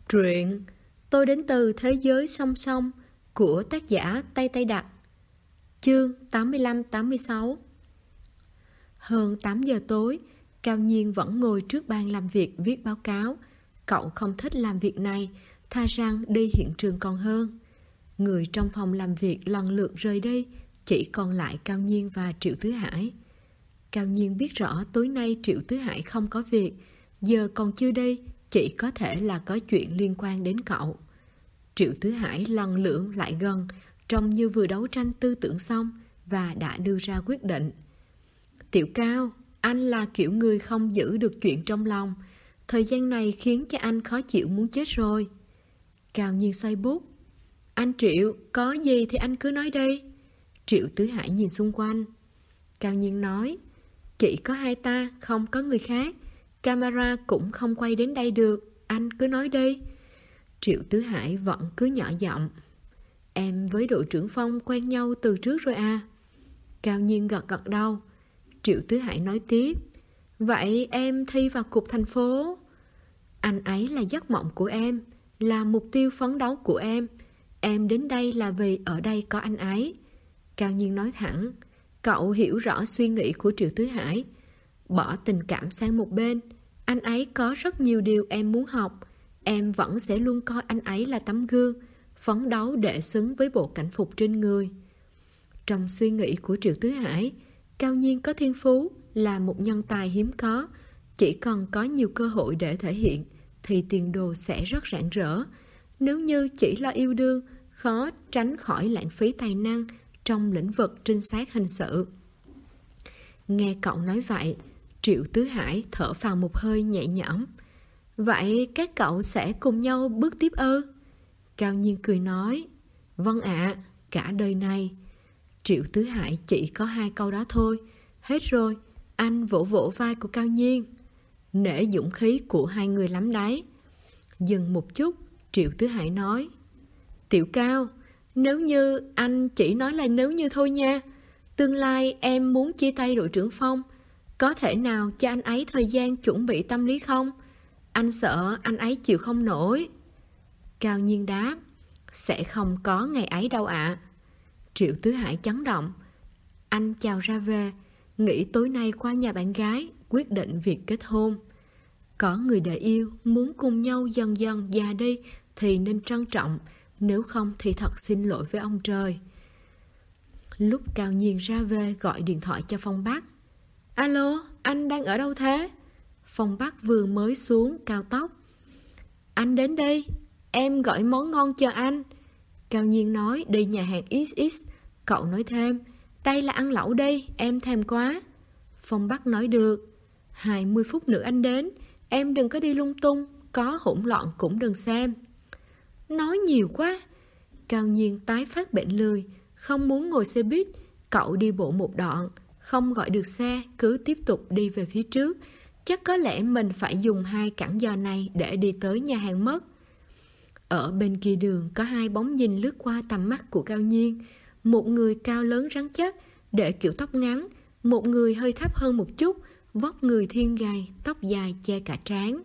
Truyện Tôi đến từ thế giới song song của tác giả Tây Tây Đặc. Chương 85-86. Hơn 8 giờ tối, Cao Nhiên vẫn ngồi trước bàn làm việc viết báo cáo. Cậu không thích làm việc này, tha rằng đi hiện trường còn hơn. Người trong phòng làm việc lần lượt rời đi, chỉ còn lại Cao Nhiên và Triệu Tứ Hải. Cao Nhiên biết rõ tối nay Triệu Tứ Hải không có việc, giờ còn chưa đi, chỉ có thể là có chuyện liên quan đến cậu. Triệu Tứ Hải lần lượt lại gần, trông như vừa đấu tranh tư tưởng xong và đã đưa ra quyết định. Tiểu Cao, anh là kiểu người không giữ được chuyện trong lòng. Thời gian này khiến cho anh khó chịu muốn chết rồi. Cao Nhiên xoay bút. Anh Triệu, có gì thì anh cứ nói đi. Triệu Tứ Hải nhìn xung quanh. Cao Nhiên nói, chỉ có hai ta, không có người khác. Camera cũng không quay đến đây được, anh cứ nói đi. Triệu Tứ Hải vẫn cứ nhỏ giọng. Em với đội trưởng Phong quen nhau từ trước rồi à? Cao Nhiên gật gật đầu. Triệu Tứ Hải nói tiếp. Vậy em thi vào cục thành phố. Anh ấy là giấc mộng của em, là mục tiêu phấn đấu của em. Em đến đây là vì ở đây có anh ấy. Cao Nhiên nói thẳng. Cậu hiểu rõ suy nghĩ của Triệu Tứ Hải. Bỏ tình cảm sang một bên, anh ấy có rất nhiều điều em muốn học. Em vẫn sẽ luôn coi anh ấy là tấm gương, phấn đấu để xứng với bộ cảnh phục trên người. Trong suy nghĩ của Triệu Tứ Hải, Cao Nhiên có thiên phú, là một nhân tài hiếm có. Chỉ cần có nhiều cơ hội để thể hiện thì tiền đồ sẽ rất rạng rỡ. Nếu như chỉ là yêu đương, khó tránh khỏi lãng phí tài năng trong lĩnh vực trinh sát hình sự. Nghe cậu nói vậy, Triệu Tứ Hải thở phào một hơi nhẹ nhõm. Vậy các cậu sẽ cùng nhau bước tiếp ư? Cao Nhiên cười nói. Vâng ạ, cả đời này. Triệu Tứ Hải chỉ có 2 câu đó thôi. Hết rồi. Anh vỗ vỗ vai của Cao Nhiên. Nể dũng khí của hai người lắm đấy. Dừng một chút, Triệu Tứ Hải nói. Tiểu Cao, nếu như anh chỉ nói là nếu như thôi nha. Tương lai em muốn chia tay đội trưởng Phong. Có thể nào cho anh ấy thời gian chuẩn bị tâm lý không? Anh sợ anh ấy chịu không nổi. Cao Nhiên đáp. Sẽ không có ngày ấy đâu ạ. Triệu Tứ Hải chấn động. Anh chào ra về, nghĩ tối nay qua nhà bạn gái, quyết định việc kết hôn. Có người để yêu, muốn cùng nhau dần dần già đi thì nên trân trọng, nếu không thì thật xin lỗi với ông trời. Lúc Cao Nhiên ra về gọi điện thoại cho Phong Bắc. Alo, anh đang ở đâu thế? Phong Bắc vừa mới xuống cao tốc. Anh đến đây, em gọi món ngon chờ anh. Cao Nhiên nói đi nhà hàng XX. Cậu nói thêm, đây là ăn lẩu đi, em thèm quá. Phong Bắc nói được. 20 phút nữa anh đến, em đừng có đi lung tung, có hỗn loạn cũng đừng xem. Nói nhiều quá. Cao Nhiên tái phát bệnh lười, không muốn ngồi xe buýt. Cậu đi bộ một đoạn, không gọi được xe, cứ tiếp tục đi về phía trước. Chắc có lẽ mình phải dùng 2 cẳng giò này để đi tới nhà hàng mất. Ở bên kia đường có 2 bóng nhìn lướt qua tầm mắt của Cao Nhiên. Một người cao lớn rắn chắc, để kiểu tóc ngắn. Một người hơi thấp hơn một chút, vóc người thiên gầy, tóc dài che cả trán.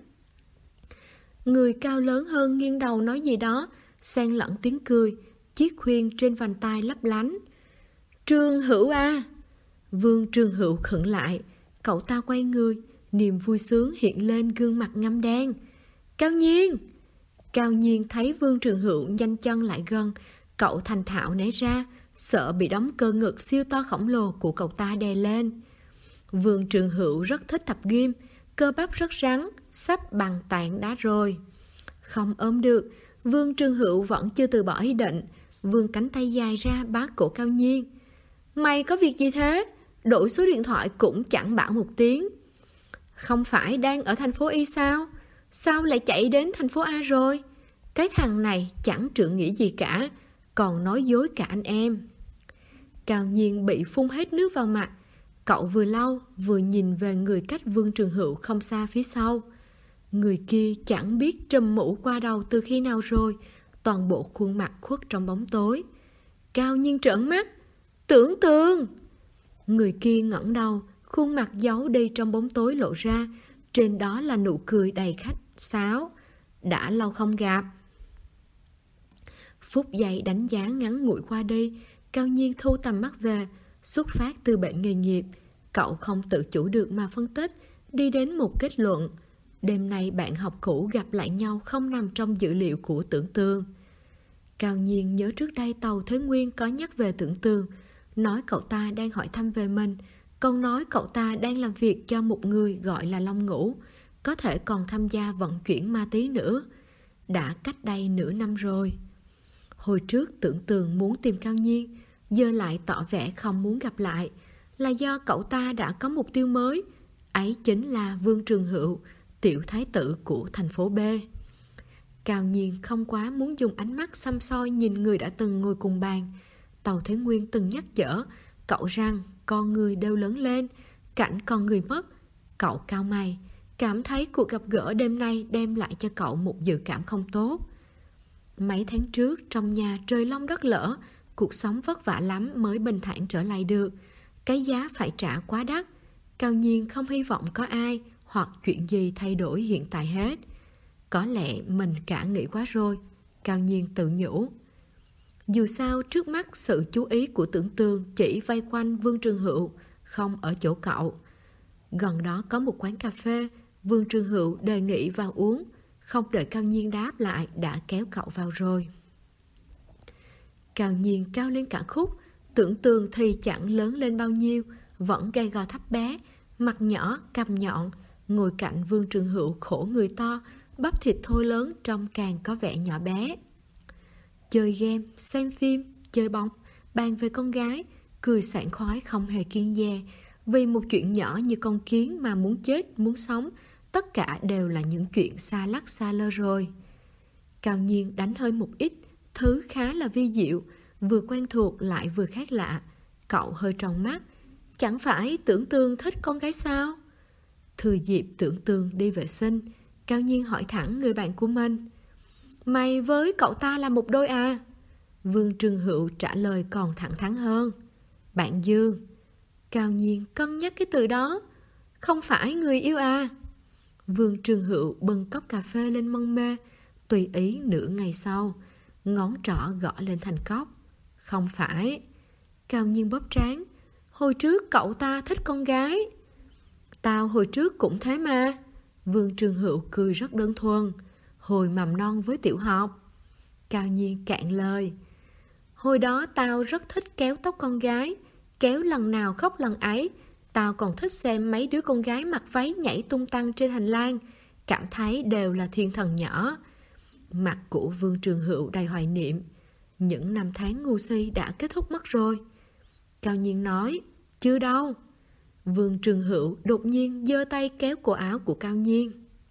Người cao lớn hơn nghiêng đầu nói gì đó, xen lẫn tiếng cười. Chiếc khuyên trên vành tai lấp lánh. Trường Hữu à! Vương Trường Hữu khựng lại. Cậu ta quay người, niềm vui sướng hiện lên gương mặt ngăm đen. Cao Nhiên! Cao Nhiên thấy Vương Trường Hữu nhanh chân lại gần. Cậu thành thạo né ra, sợ bị đống cơ ngực siêu to khổng lồ của cậu ta đè lên. Vương Trường Hữu rất thích tập gym, cơ bắp rất rắn, sắp bằng tảng đá rồi. Không ôm được, Vương Trường Hữu vẫn chưa từ bỏ ý định. Vươn cánh tay dài ra bá cổ Cao Nhiên. Mày có việc gì thế? Đổi số điện thoại cũng chẳng bảo một tiếng. Không phải đang ở thành phố Y sao? Sao lại chạy đến thành phố A rồi? Cái thằng này chẳng trượng nghĩa gì cả, còn nói dối cả anh em. Cao Nhiên bị phun hết nước vào mặt. Cậu vừa lau vừa nhìn về người cách Vương Trường Hữu không xa phía sau. Người kia chẳng biết trùm mũ qua đầu từ khi nào rồi, toàn bộ khuôn mặt khuất trong bóng tối. Cao Nhiên trợn mắt. Tưởng Tường! Người kia ngẩng đầu, khuôn mặt giấu đi trong bóng tối lộ ra. Trên đó là nụ cười đầy khách sáo. đã lâu không gặp. Phút giây đánh giá ngắn ngủi qua đi, Cao Nhiên thu tầm mắt về. Xuất phát từ bệnh nghề nghiệp, cậu không tự chủ được mà phân tích, đi đến một kết luận. Đêm nay bạn học cũ gặp lại nhau không nằm trong dữ liệu của Tưởng Tường. Cao Nhiên nhớ trước đây Tàu Thế Nguyên có nhắc về Tưởng Tường, nói cậu ta đang hỏi thăm về mình, còn nói cậu ta đang làm việc cho một người gọi là Long Ngũ, có thể còn tham gia vận chuyển ma túy nữa. Đã cách đây nửa năm rồi. Hồi trước Tưởng Tường muốn tìm Cao Nhiên, giờ lại tỏ vẻ không muốn gặp lại, là do cậu ta đã có mục tiêu mới, ấy chính là Vương Trường Hữu, tiểu thái tử của thành phố B. Cao Nhiên không quá muốn dùng ánh mắt xăm soi nhìn người đã từng ngồi cùng bàn. Tàu Thế Nguyên từng nhắc nhở cậu rằng con người đều lớn lên, cảnh con người mất. Cậu cau mày, cảm thấy cuộc gặp gỡ đêm nay đem lại cho cậu một dự cảm không tốt. Mấy tháng trước trong nhà trời long đất lở, cuộc sống vất vả lắm mới bình thản trở lại được. Cái giá phải trả quá đắt. Cao Nhiên không hy vọng có ai hoặc chuyện gì thay đổi hiện tại hết. Có lẽ mình cả nghĩ quá rồi, Cao Nhiên tự nhủ. Dù sao trước mắt sự chú ý của Tưởng Tường chỉ vây quanh Vương Trường Hữu, không ở chỗ cậu. Gần đó có một quán cà phê, Vương Trường Hữu đề nghị vào uống. Không đợi Cao Nhiên đáp lại đã kéo cậu vào rồi. Cao Nhiên cao lên cả khúc, Tưởng Tường thì chẳng lớn lên bao nhiêu, vẫn gầy gò thấp bé, mặt nhỏ, cằm nhọn, ngồi cạnh Vương Trường Hữu khổ người to, bắp thịt thô lớn trông càng có vẻ nhỏ bé. Chơi game, xem phim, chơi bóng, bàn về con gái, cười sảng khoái không hề kiêng dè. Vì một chuyện nhỏ như con kiến mà muốn chết, muốn sống, tất cả đều là những chuyện xa lắc xa lơ rồi. Cao Nhiên đánh hơi một ít, thứ khá là vi diệu, vừa quen thuộc lại vừa khác lạ. Cậu hơi tròn mắt, chẳng phải Tưởng Tường thích con gái sao? Thừa dịp Tưởng Tường đi vệ sinh, Cao Nhiên hỏi thẳng người bạn của mình. Mày với cậu ta là một đôi à? Vương Trường Hữu trả lời còn thẳng thắn hơn. Bạn Dương. Cao Nhiên cân nhắc cái từ đó. Không phải người yêu à? Vương Trường Hữu bưng cốc cà phê lên mân mê, tùy ý nửa ngày sau, ngón trỏ gõ lên thành cốc. Không phải. Cao Nhiên bóp trán. Hồi trước cậu ta thích con gái. Tao hồi trước cũng thế mà. Vương Trường Hữu cười rất đơn thuần. Hồi mầm non với tiểu học. Cao Nhiên cạn lời. Hồi đó tao rất thích kéo tóc con gái, kéo lần nào khóc lần ấy. Tao còn thích xem mấy đứa con gái mặc váy nhảy tung tăng trên hành lang, cảm thấy đều là thiên thần nhỏ. Mặt của Vương Trường Hữu đầy hoài niệm. Những năm tháng ngu si đã kết thúc mất rồi. Cao Nhiên nói, chưa đâu. Vương Trường Hữu đột nhiên giơ tay kéo cổ áo của Cao Nhiên.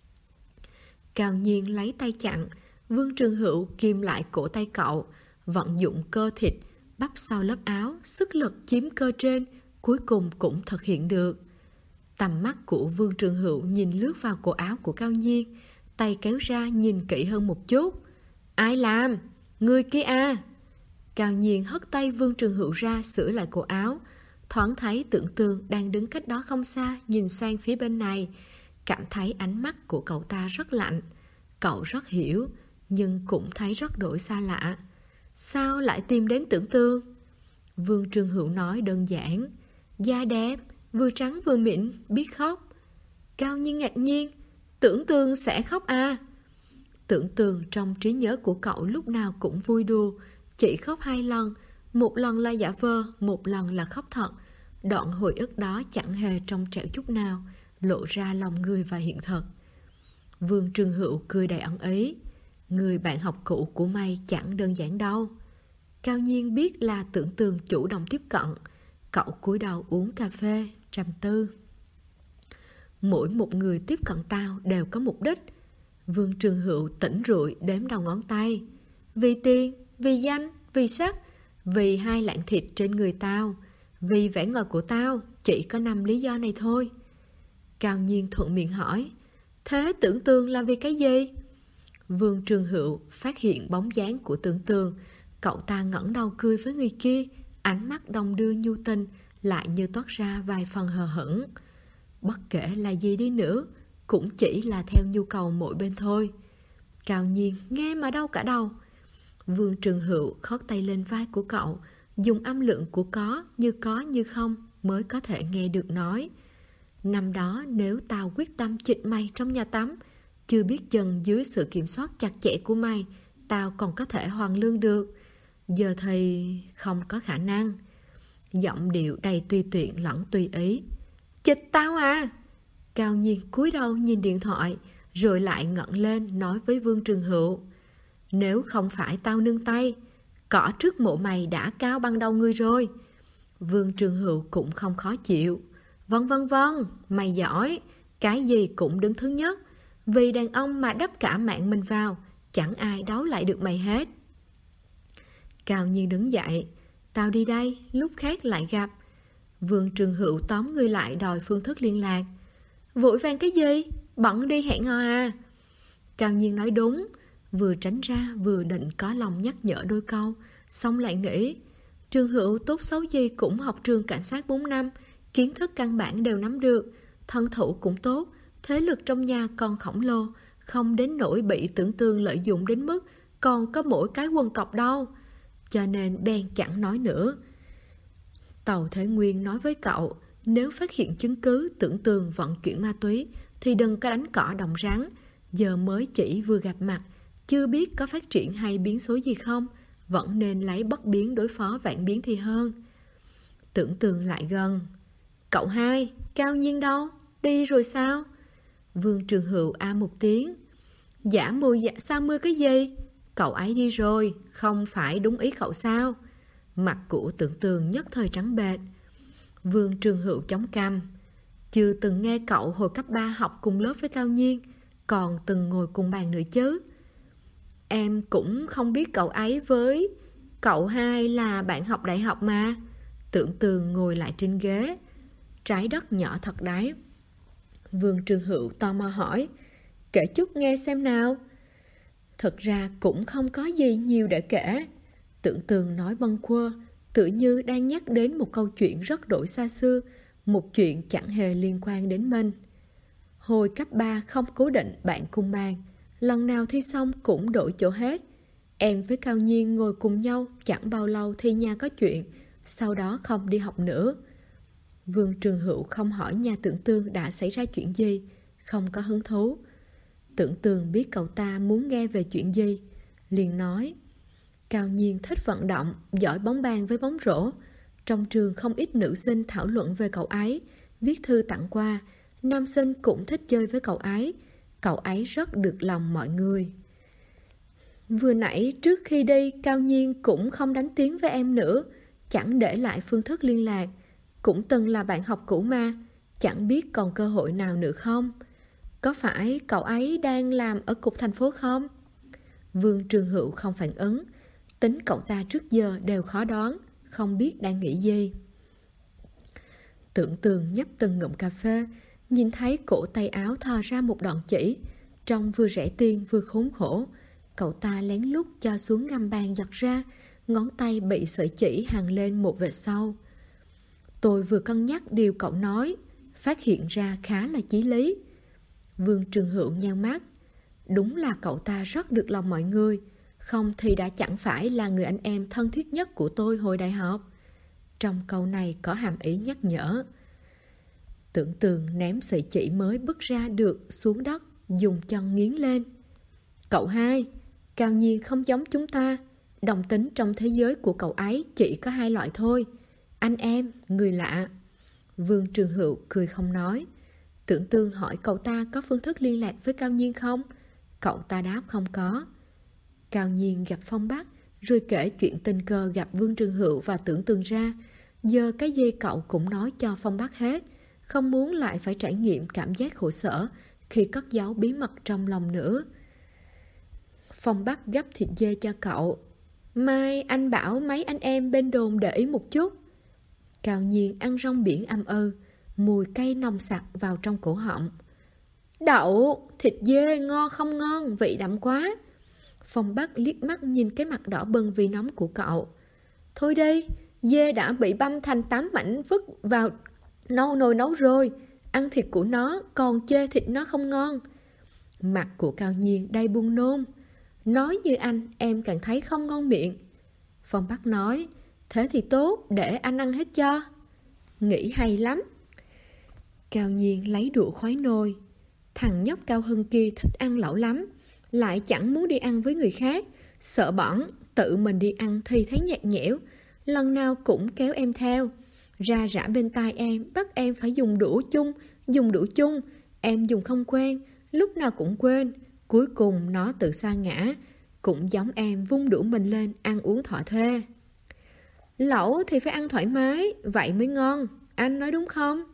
Cao Nhiên lấy tay chặn, Vương Trường Hữu kìm lại cổ tay cậu, vận dụng cơ thịt, bắp sau lớp áo, sức lực chiếm cơ trên, cuối cùng cũng thực hiện được. Tầm mắt của Vương Trường Hữu nhìn lướt vào cổ áo của Cao Nhiên, tay kéo ra nhìn kỹ hơn một chút. Ai làm? Người kia à? Cao Nhiên hất tay Vương Trường Hữu ra sửa lại cổ áo, thoáng thấy Tưởng Tường đang đứng cách đó không xa nhìn sang phía bên này, cảm thấy ánh mắt của cậu ta rất lạnh. Cậu rất hiểu, nhưng cũng thấy rất đổi xa lạ. Sao lại tìm đến Tưởng Tường? Vương Trường Hữu nói đơn giản. Da đẹp, vừa trắng vừa mịn, biết khóc. Cao Nhiên ngạc nhiên. Tưởng Tường sẽ khóc à? Tưởng Tường trong trí nhớ của cậu lúc nào cũng vui đùa, chỉ khóc 2 lần. Một lần là giả vờ, một lần là khóc thật. Đoạn hồi ức đó chẳng hề trong trẻo chút nào, lộ ra lòng người và hiện thực. Vương Trường Hữu cười đầy ẩn ý. Người bạn học cũ của mày chẳng đơn giản đâu. Cao Nhiên biết là Tưởng Tường chủ động tiếp cận. Cậu cúi đầu uống cà phê, trầm tư. Mỗi một người tiếp cận tao đều có mục đích. Vương Trường Hữu tỉnh rượu đếm đầu ngón tay. Vì tiền, vì danh, vì sắc, vì 2 lạng thịt trên người tao, vì vẻ ngoài của tao, chỉ có 5 lý do này thôi. Cao Nhiên thuận miệng hỏi, thế Tưởng Tường là vì cái gì? Vương Trường Hữu phát hiện bóng dáng của Tưởng Tường. Cậu ta ngẩng đầu cười với người kia, ánh mắt đong đưa nhu tình, lại như toát ra vài phần hờ hững. Bất kể là gì đi nữa, cũng chỉ là theo nhu cầu mỗi bên thôi. Cao Nhiên nghe mà đau cả đầu. Vương Trường Hữu khót tay lên vai của cậu, dùng âm lượng của có như không mới có thể nghe được nói. Năm đó nếu tao quyết tâm chịch mày trong nhà tắm, chưa biết chừng dưới sự kiểm soát chặt chẽ của mày, tao còn có thể hoàn lương được. Giờ thì không có khả năng. Giọng điệu đầy tùy tiện lẫn tùy ý. Chịch tao à? Cao Nhiên cúi đầu nhìn điện thoại, rồi lại ngẩng lên nói với Vương Trường Hữu. Nếu không phải tao nương tay, cỏ trước mộ mày đã cao bằng đầu ngươi rồi. Vương Trường Hữu cũng không khó chịu. Vâng, mày giỏi, cái gì cũng đứng thứ nhất. Vì đàn ông mà đắp cả mạng mình vào, chẳng ai đấu lại được mày hết. Cao Nhiên đứng dậy. Tao đi đây, lúc khác lại gặp. Vương Trường Hữu tóm người lại đòi phương thức liên lạc. Vội vàng cái gì? Bận đi hẹn hò à? Cao Nhiên nói đúng, vừa tránh ra vừa định có lòng nhắc nhở đôi câu, xong lại nghĩ, Trường Hữu tốt xấu gì cũng học trường cảnh sát 4 năm, kiến thức căn bản đều nắm được, thân thủ cũng tốt, thế lực trong nhà còn khổng lồ, không đến nỗi bị Tưởng Tường lợi dụng đến mức còn có mỗi cái quần cọc đâu. Cho nên bèn chẳng nói nữa. Tàu Thế Nguyên nói với cậu, nếu phát hiện chứng cứ Tưởng Tường vận chuyển ma túy thì đừng có đánh cỏ động rắn. Giờ mới chỉ vừa gặp mặt, chưa biết có phát triển hay biến số gì không, vẫn nên lấy bất biến đối phó vạn biến thì hơn. Tưởng Tường lại gần. Cậu hai, Cao Nhiên đâu? Đi rồi sao? Vương Trường Hữu một tiếng. Giả mùi dạ sao mưa cái gì? Cậu ấy đi rồi, không phải đúng ý cậu sao? Mặt của Tưởng Tường nhất thời trắng bệch. Vương Trường Hữu chống cằm. Chưa từng nghe cậu hồi cấp 3 học cùng lớp với Cao Nhiên, còn từng ngồi cùng bàn nữa chứ. Em cũng không biết cậu ấy với cậu hai là bạn học đại học mà. Tưởng Tường ngồi lại trên ghế. Trái đất nhỏ thật đấy. Vương Trường Hữu tò mò hỏi, kể chút nghe xem nào. Thật ra cũng không có gì nhiều để kể. Tưởng Tường nói bâng quơ, tự như đang nhắc đến một câu chuyện rất đổi xa xưa, một chuyện chẳng hề liên quan đến mình. Hồi cấp 3 không cố định bạn cùng bàn, lần nào thi xong cũng đổi chỗ hết. Em với Cao Nhiên ngồi cùng nhau chẳng bao lâu thì nhà có chuyện, sau đó không đi học nữa. Vương Trường Hữu không hỏi nhà Tưởng Tường đã xảy ra chuyện gì, không có hứng thú. Tưởng Tường biết cậu ta muốn nghe về chuyện gì, liền nói. Cao Nhiên thích vận động, giỏi bóng bàn với bóng rổ. Trong trường không ít nữ sinh thảo luận về cậu ấy, viết thư tặng quà. Nam sinh cũng thích chơi với cậu ấy. Cậu ấy rất được lòng mọi người. Vừa nãy trước khi đi, Cao Nhiên cũng không đánh tiếng với em nữa, chẳng để lại phương thức liên lạc. Cũng từng là bạn học cũ mà, chẳng biết còn cơ hội nào nữa không. Có phải cậu ấy đang làm ở cục thành phố không? Vương Trường Hữu không phản ứng. Tính cậu ta trước giờ đều khó đoán, không biết đang nghĩ gì. Tưởng Tường nhấp từng ngụm cà phê, nhìn thấy cổ tay áo thò ra một đoạn chỉ, trông vừa rẻ tiền vừa khốn khổ. Cậu ta lén lút cho xuống găm bàn giật ra, ngón tay bị sợi chỉ hằn lên một vệt sâu. Tôi vừa cân nhắc điều cậu nói, phát hiện ra khá là chí lý. Vương Trường Hữu nheo mắt. Đúng là cậu ta rất được lòng mọi người, không thì đã chẳng phải là người anh em thân thiết nhất của tôi hồi đại học. Trong câu này có hàm ý nhắc nhở. Tưởng Tường ném sợi chỉ mới bứt ra được xuống đất, dùng chân nghiến lên. Cậu hai, Cao Nhiên không giống chúng ta. Đồng tính trong thế giới của cậu ấy chỉ có hai loại thôi, anh em, người lạ. Vương Trường Hữu cười không nói. Tưởng Tường hỏi cậu ta có phương thức liên lạc với Cao Nhiên không? Cậu ta đáp không có. Cao Nhiên gặp Phong Bắc, rồi kể chuyện tình cờ gặp Vương Trường Hữu và Tưởng Tường ra. Giờ cái gì cậu cũng nói cho Phong Bắc hết, không muốn lại phải trải nghiệm cảm giác khổ sở khi cất giấu bí mật trong lòng nữa. Phong Bắc gấp thịt dê cho cậu. Mai anh bảo mấy anh em bên đồn để ý một chút. Cao Nhiên ăn rong biển âm mùi cay nồng sặc vào trong cổ họng. Đậu, thịt dê ngon không ngon, vị đậm quá. Phong Bắc liếc mắt nhìn cái mặt đỏ bừng vì nóng của cậu. Thôi đi, dê đã bị băm thành 8 mảnh vứt vào nồi nấu rồi. Ăn thịt của nó, còn chê thịt nó không ngon. Mặt của Cao Nhiên đầy buồn nôn. Nói như anh, em càng thấy không ngon miệng. Phong Bắc nói, thế thì tốt, để anh ăn hết cho. Nghĩ hay lắm. Cao Nhiên lấy đũa khoái nồi. Thằng nhóc Cao Hưng kia thích ăn lẩu lắm, lại chẳng muốn đi ăn với người khác, sợ bỏng, tự mình đi ăn thì thấy nhạt nhẽo. Lần nào cũng kéo em theo, ra rã bên tai em, bắt em phải dùng đũa chung. Em dùng không quen, lúc nào cũng quên. Cuối cùng nó tự sa ngã, cũng giống em vung đũa mình lên ăn uống thỏa thuê. Lẩu thì phải ăn thoải mái, vậy mới ngon, anh nói đúng không?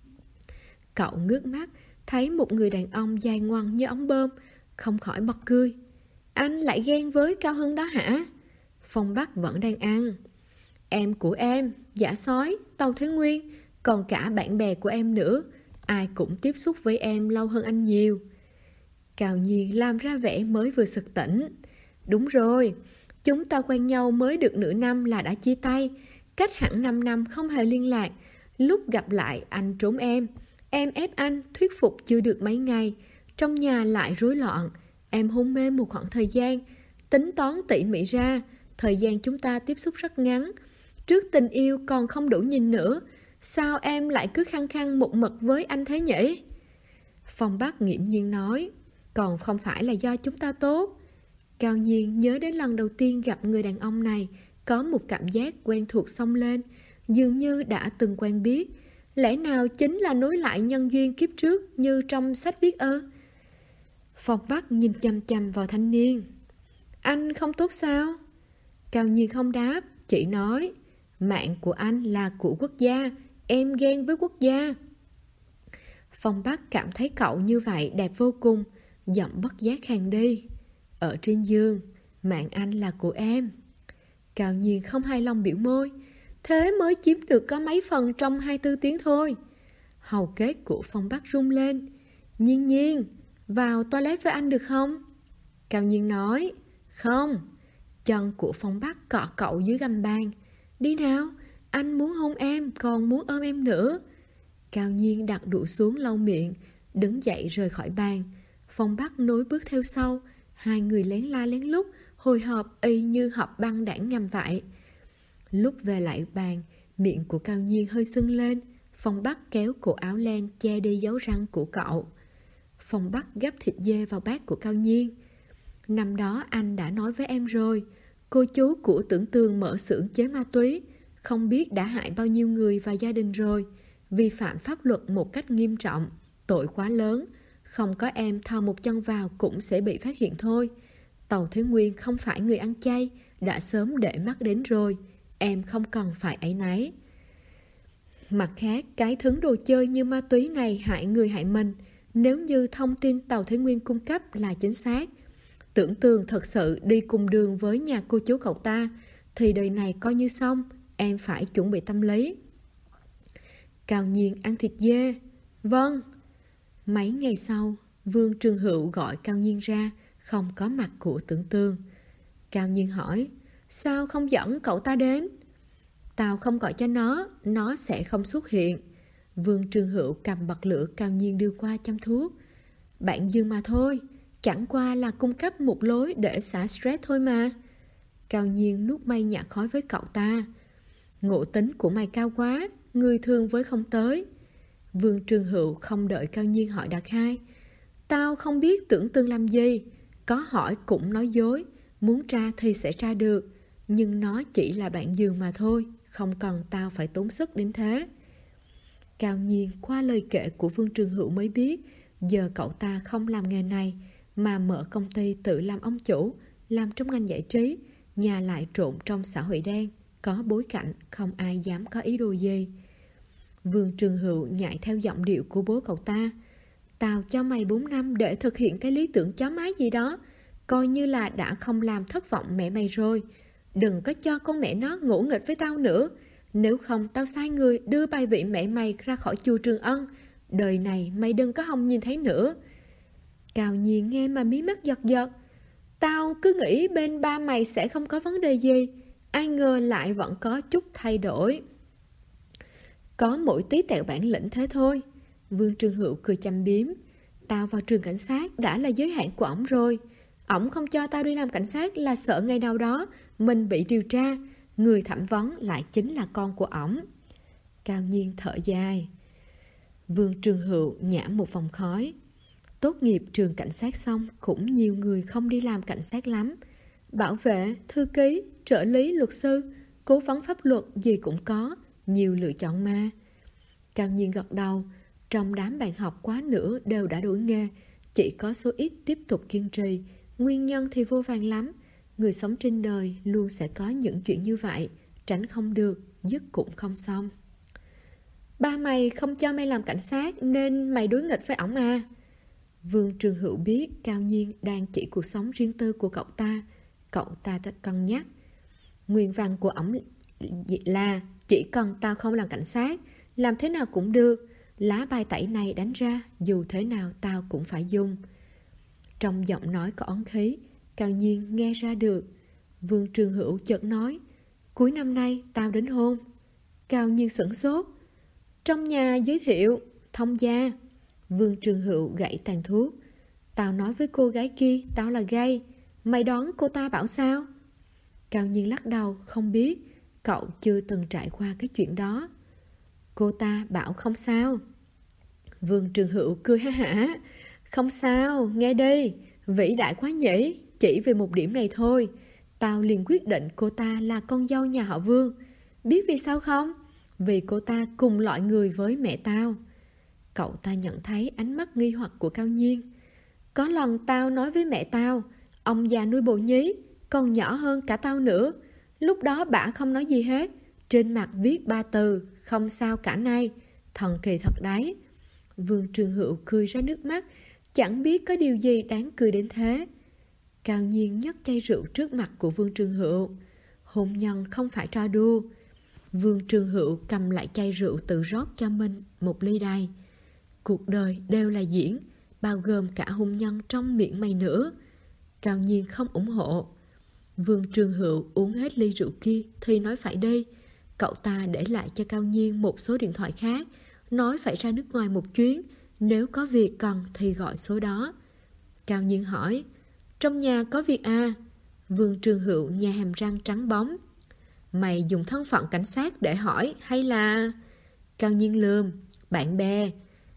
Cậu ngước mắt, thấy một người đàn ông dài ngoằng như ống bơm, không khỏi bật cười. Anh lại ghen với Cao Hưng đó hả? Phong Bắc vẫn đang ăn. Em của em, Giả Sói, Tâu Thế Nguyên, còn cả bạn bè của em nữa, ai cũng tiếp xúc với em lâu hơn anh nhiều. Cao Nhiên làm ra vẻ mới vừa sực tỉnh. Đúng rồi, chúng ta quen nhau mới được nửa năm là đã chia tay, cách hẳn 5 năm không hề liên lạc. Lúc gặp lại anh trốn em ép anh thuyết phục chưa được mấy ngày, trong nhà lại rối loạn, em hôn mê một khoảng thời gian. Tính toán tỉ mỉ ra, thời gian chúng ta tiếp xúc rất ngắn. Trước tình yêu còn không đủ nhìn nữa, sao em lại cứ khăng khăng một mực với anh thế nhỉ? Phong Bắc nghiễm nhiên nói, còn không phải là do chúng ta tốt. Cao Nhiên nhớ đến lần đầu tiên gặp người đàn ông này, có một cảm giác quen thuộc xông lên, dường như đã từng quen biết. Lẽ nào chính là nối lại nhân duyên kiếp trước như trong sách viết ơ? Phong Bắc nhìn chằm chằm vào thanh niên. Anh không tốt sao? Cao Nhiên không đáp, chỉ nói, mạng của anh là của quốc gia, em ghen với quốc gia. Phong Bắc cảm thấy cậu như vậy đẹp vô cùng, giọng bất giác khàn đi. Ở trên giường, mạng anh là của em. Cao Nhiên không hài lòng biểu môi, thế mới chiếm được có mấy phần trong 24 tiếng thôi. Hầu kết của Phong Bắc rung lên. Nhiên, vào toilet với anh được không? Cao Nhiên nói, không. Chân của Phong Bắc cọ cậu dưới gầm bàn. Đi nào, anh muốn hôn em, còn muốn ôm em nữa. Cao Nhiên đặt đũa xuống lau miệng, đứng dậy rời khỏi bàn. Phong Bắc nối bước theo sau, hai người lén la lén lút, hồi hộp y như họp băng đảng ngầm vậy. Lúc về lại bàn, miệng của Cao Nhiên hơi sưng lên. Phong Bắc kéo cổ áo len che đi dấu răng của cậu. Phong Bắc gắp thịt dê vào bát của Cao Nhiên. Năm đó anh đã nói với em rồi, cô chú của Tưởng Tường mở xưởng chế ma túy, không biết đã hại bao nhiêu người và gia đình rồi, vi phạm pháp luật một cách nghiêm trọng, tội quá lớn, không có em thò một chân vào cũng sẽ bị phát hiện thôi. Tâu Thế Nguyên không phải người ăn chay, đã sớm để mắt đến rồi, em không cần phải áy náy. Mặt khác, cái thứ đồ chơi như ma túy này hại người hại mình, nếu như thông tin Tâu Thế Nguyên cung cấp là chính xác, Tưởng Tường thật sự đi cùng đường với nhà cô chú cậu ta, thì đời này coi như xong, em phải chuẩn bị tâm lý. Cao Nhiên ăn thịt dê. Vâng. Mấy ngày sau, Vương Trường Hữu gọi Cao Nhiên ra, không có mặt của Tưởng Tường. Cao Nhiên hỏi, sao không dẫn cậu ta đến? Tao không gọi cho nó sẽ không xuất hiện. Vương Trường Hữu cầm bật lửa Cao Nhiên đưa qua chăm thuốc. Bạn Dương mà thôi, chẳng qua là cung cấp một lối để xả stress thôi mà. Cao Nhiên nuốt mây nhả khói với cậu ta. Ngộ tính của mày cao quá, người thường với không tới. Vương Trường Hữu không đợi Cao Nhiên hỏi đặt hai. Tao không biết Tưởng Tường làm gì, có hỏi cũng nói dối, muốn tra thì sẽ tra được, nhưng nó chỉ là bạn giường mà thôi, không cần tao phải tốn sức đến thế. Cao Nhiên qua lời kể của Vương Trường Hữu mới biết, giờ cậu ta không làm nghề này, mà mở công ty tự làm ông chủ, làm trong ngành giải trí, nhà lại trộn trong xã hội đen, có bối cảnh, không ai dám có ý đồ gì. Vương Trường Hữu nhại theo giọng điệu của bố cậu ta. Tao cho mày 4 năm để thực hiện cái lý tưởng chó má gì đó, coi như là đã không làm thất vọng mẹ mày rồi. Đừng có cho con mẹ nó ngỗ nghịch với tao nữa, nếu không tao sai người đưa bài vị mẹ mày ra khỏi chùa Trường Ân. Đời này mày đừng có hòng nhìn thấy nữa. Cao Nhiên nghe mà mí mắt giật giật. Tao cứ nghĩ bên ba mày sẽ không có vấn đề gì, ai ngờ lại vẫn có chút thay đổi. Có mỗi tí tẹo bản lĩnh thế thôi. Vương Trường Hữu cười châm biếm. tao vào trường cảnh sát đã là giới hạn của ổng rồi. Ổng không cho tao đi làm cảnh sát là sợ ngày nào đó mình bị điều tra. Người thẩm vấn lại chính là con của ổng. Cao Nhiên thở dài. Vương Trường Hữu nhả một vòng khói. Tốt nghiệp trường cảnh sát xong cũng nhiều người không đi làm cảnh sát lắm. Bảo vệ, thư ký, trợ lý, luật sư, cố vấn pháp luật gì cũng có, nhiều lựa chọn mà. Cao Nhiên gật đầu. Trong đám bạn học quá nửa đều đã đổi nghề, chỉ có số ít tiếp tục kiên trì. Nguyên nhân thì vô vàn lắm. Người sống trên đời luôn sẽ có những chuyện như vậy, tránh không được, dứt cũng không xong. Ba mày không cho mày làm cảnh sát nên mày đối nghịch với ổng à? Vương Trường Hữu biết Cao Nhiên đang chỉ cuộc sống riêng tư của cậu ta. Cậu ta đã cân nhắc. Nguyên văn của ổng là chỉ cần tao không làm cảnh sát, làm thế nào cũng được. Lá bài tẩy này đánh ra, dù thế nào tao cũng phải dùng. Trong giọng nói có oán khí, Cao Nhiên nghe ra được. Vương Trường Hữu chợt nói, cuối năm nay tao đến hôn. Cao Nhiên sửng sốt. Trong nhà giới thiệu, thông gia. Vương Trường Hữu gãy tàn thuốc. Tao nói với cô gái kia tao là gay. Mày đoán cô ta bảo sao? Cao Nhiên lắc đầu, không biết. Cậu chưa từng trải qua cái chuyện đó. Cô ta bảo không sao. Vương Trường Hữu cười ha hả. Không sao, nghe đi. Vĩ đại quá nhỉ. Chỉ vì một điểm này thôi, tao liền quyết định cô ta là con dâu nhà họ Vương. Biết vì sao không? Vì cô ta cùng loại người với mẹ tao. Cậu ta nhận thấy ánh mắt nghi hoặc của Cao Nhiên. Có lần tao nói với mẹ tao, ông già nuôi bồ nhí, còn nhỏ hơn cả tao nữa. Lúc đó bả không nói gì hết. Trên mặt viết 3 từ, không sao cả nay. Thần kỳ thật đấy. Vương Trường Hữu cười ra nước mắt. Chẳng biết có điều gì đáng cười đến thế. Cao Nhiên nhấc chai rượu trước mặt của Vương Trường Hữu. Hôn nhân không phải trò đùa. Vương Trường Hữu cầm lại chai rượu tự rót cho mình một ly đầy. Cuộc đời đều là diễn, bao gồm cả hôn nhân trong miệng mày nữa. Cao Nhiên không ủng hộ. Vương Trường Hữu uống hết ly rượu kia thì nói phải đi. Cậu ta để lại cho Cao Nhiên một số điện thoại khác, nói phải ra nước ngoài một chuyến, nếu có việc cần thì gọi số đó. Cao Nhiên hỏi, trong nhà có việc à? Vương Trường Hữu nhà hàm răng trắng bóng. Mày dùng thân phận cảnh sát để hỏi hay là... Cao Nhiên lườm, bạn bè.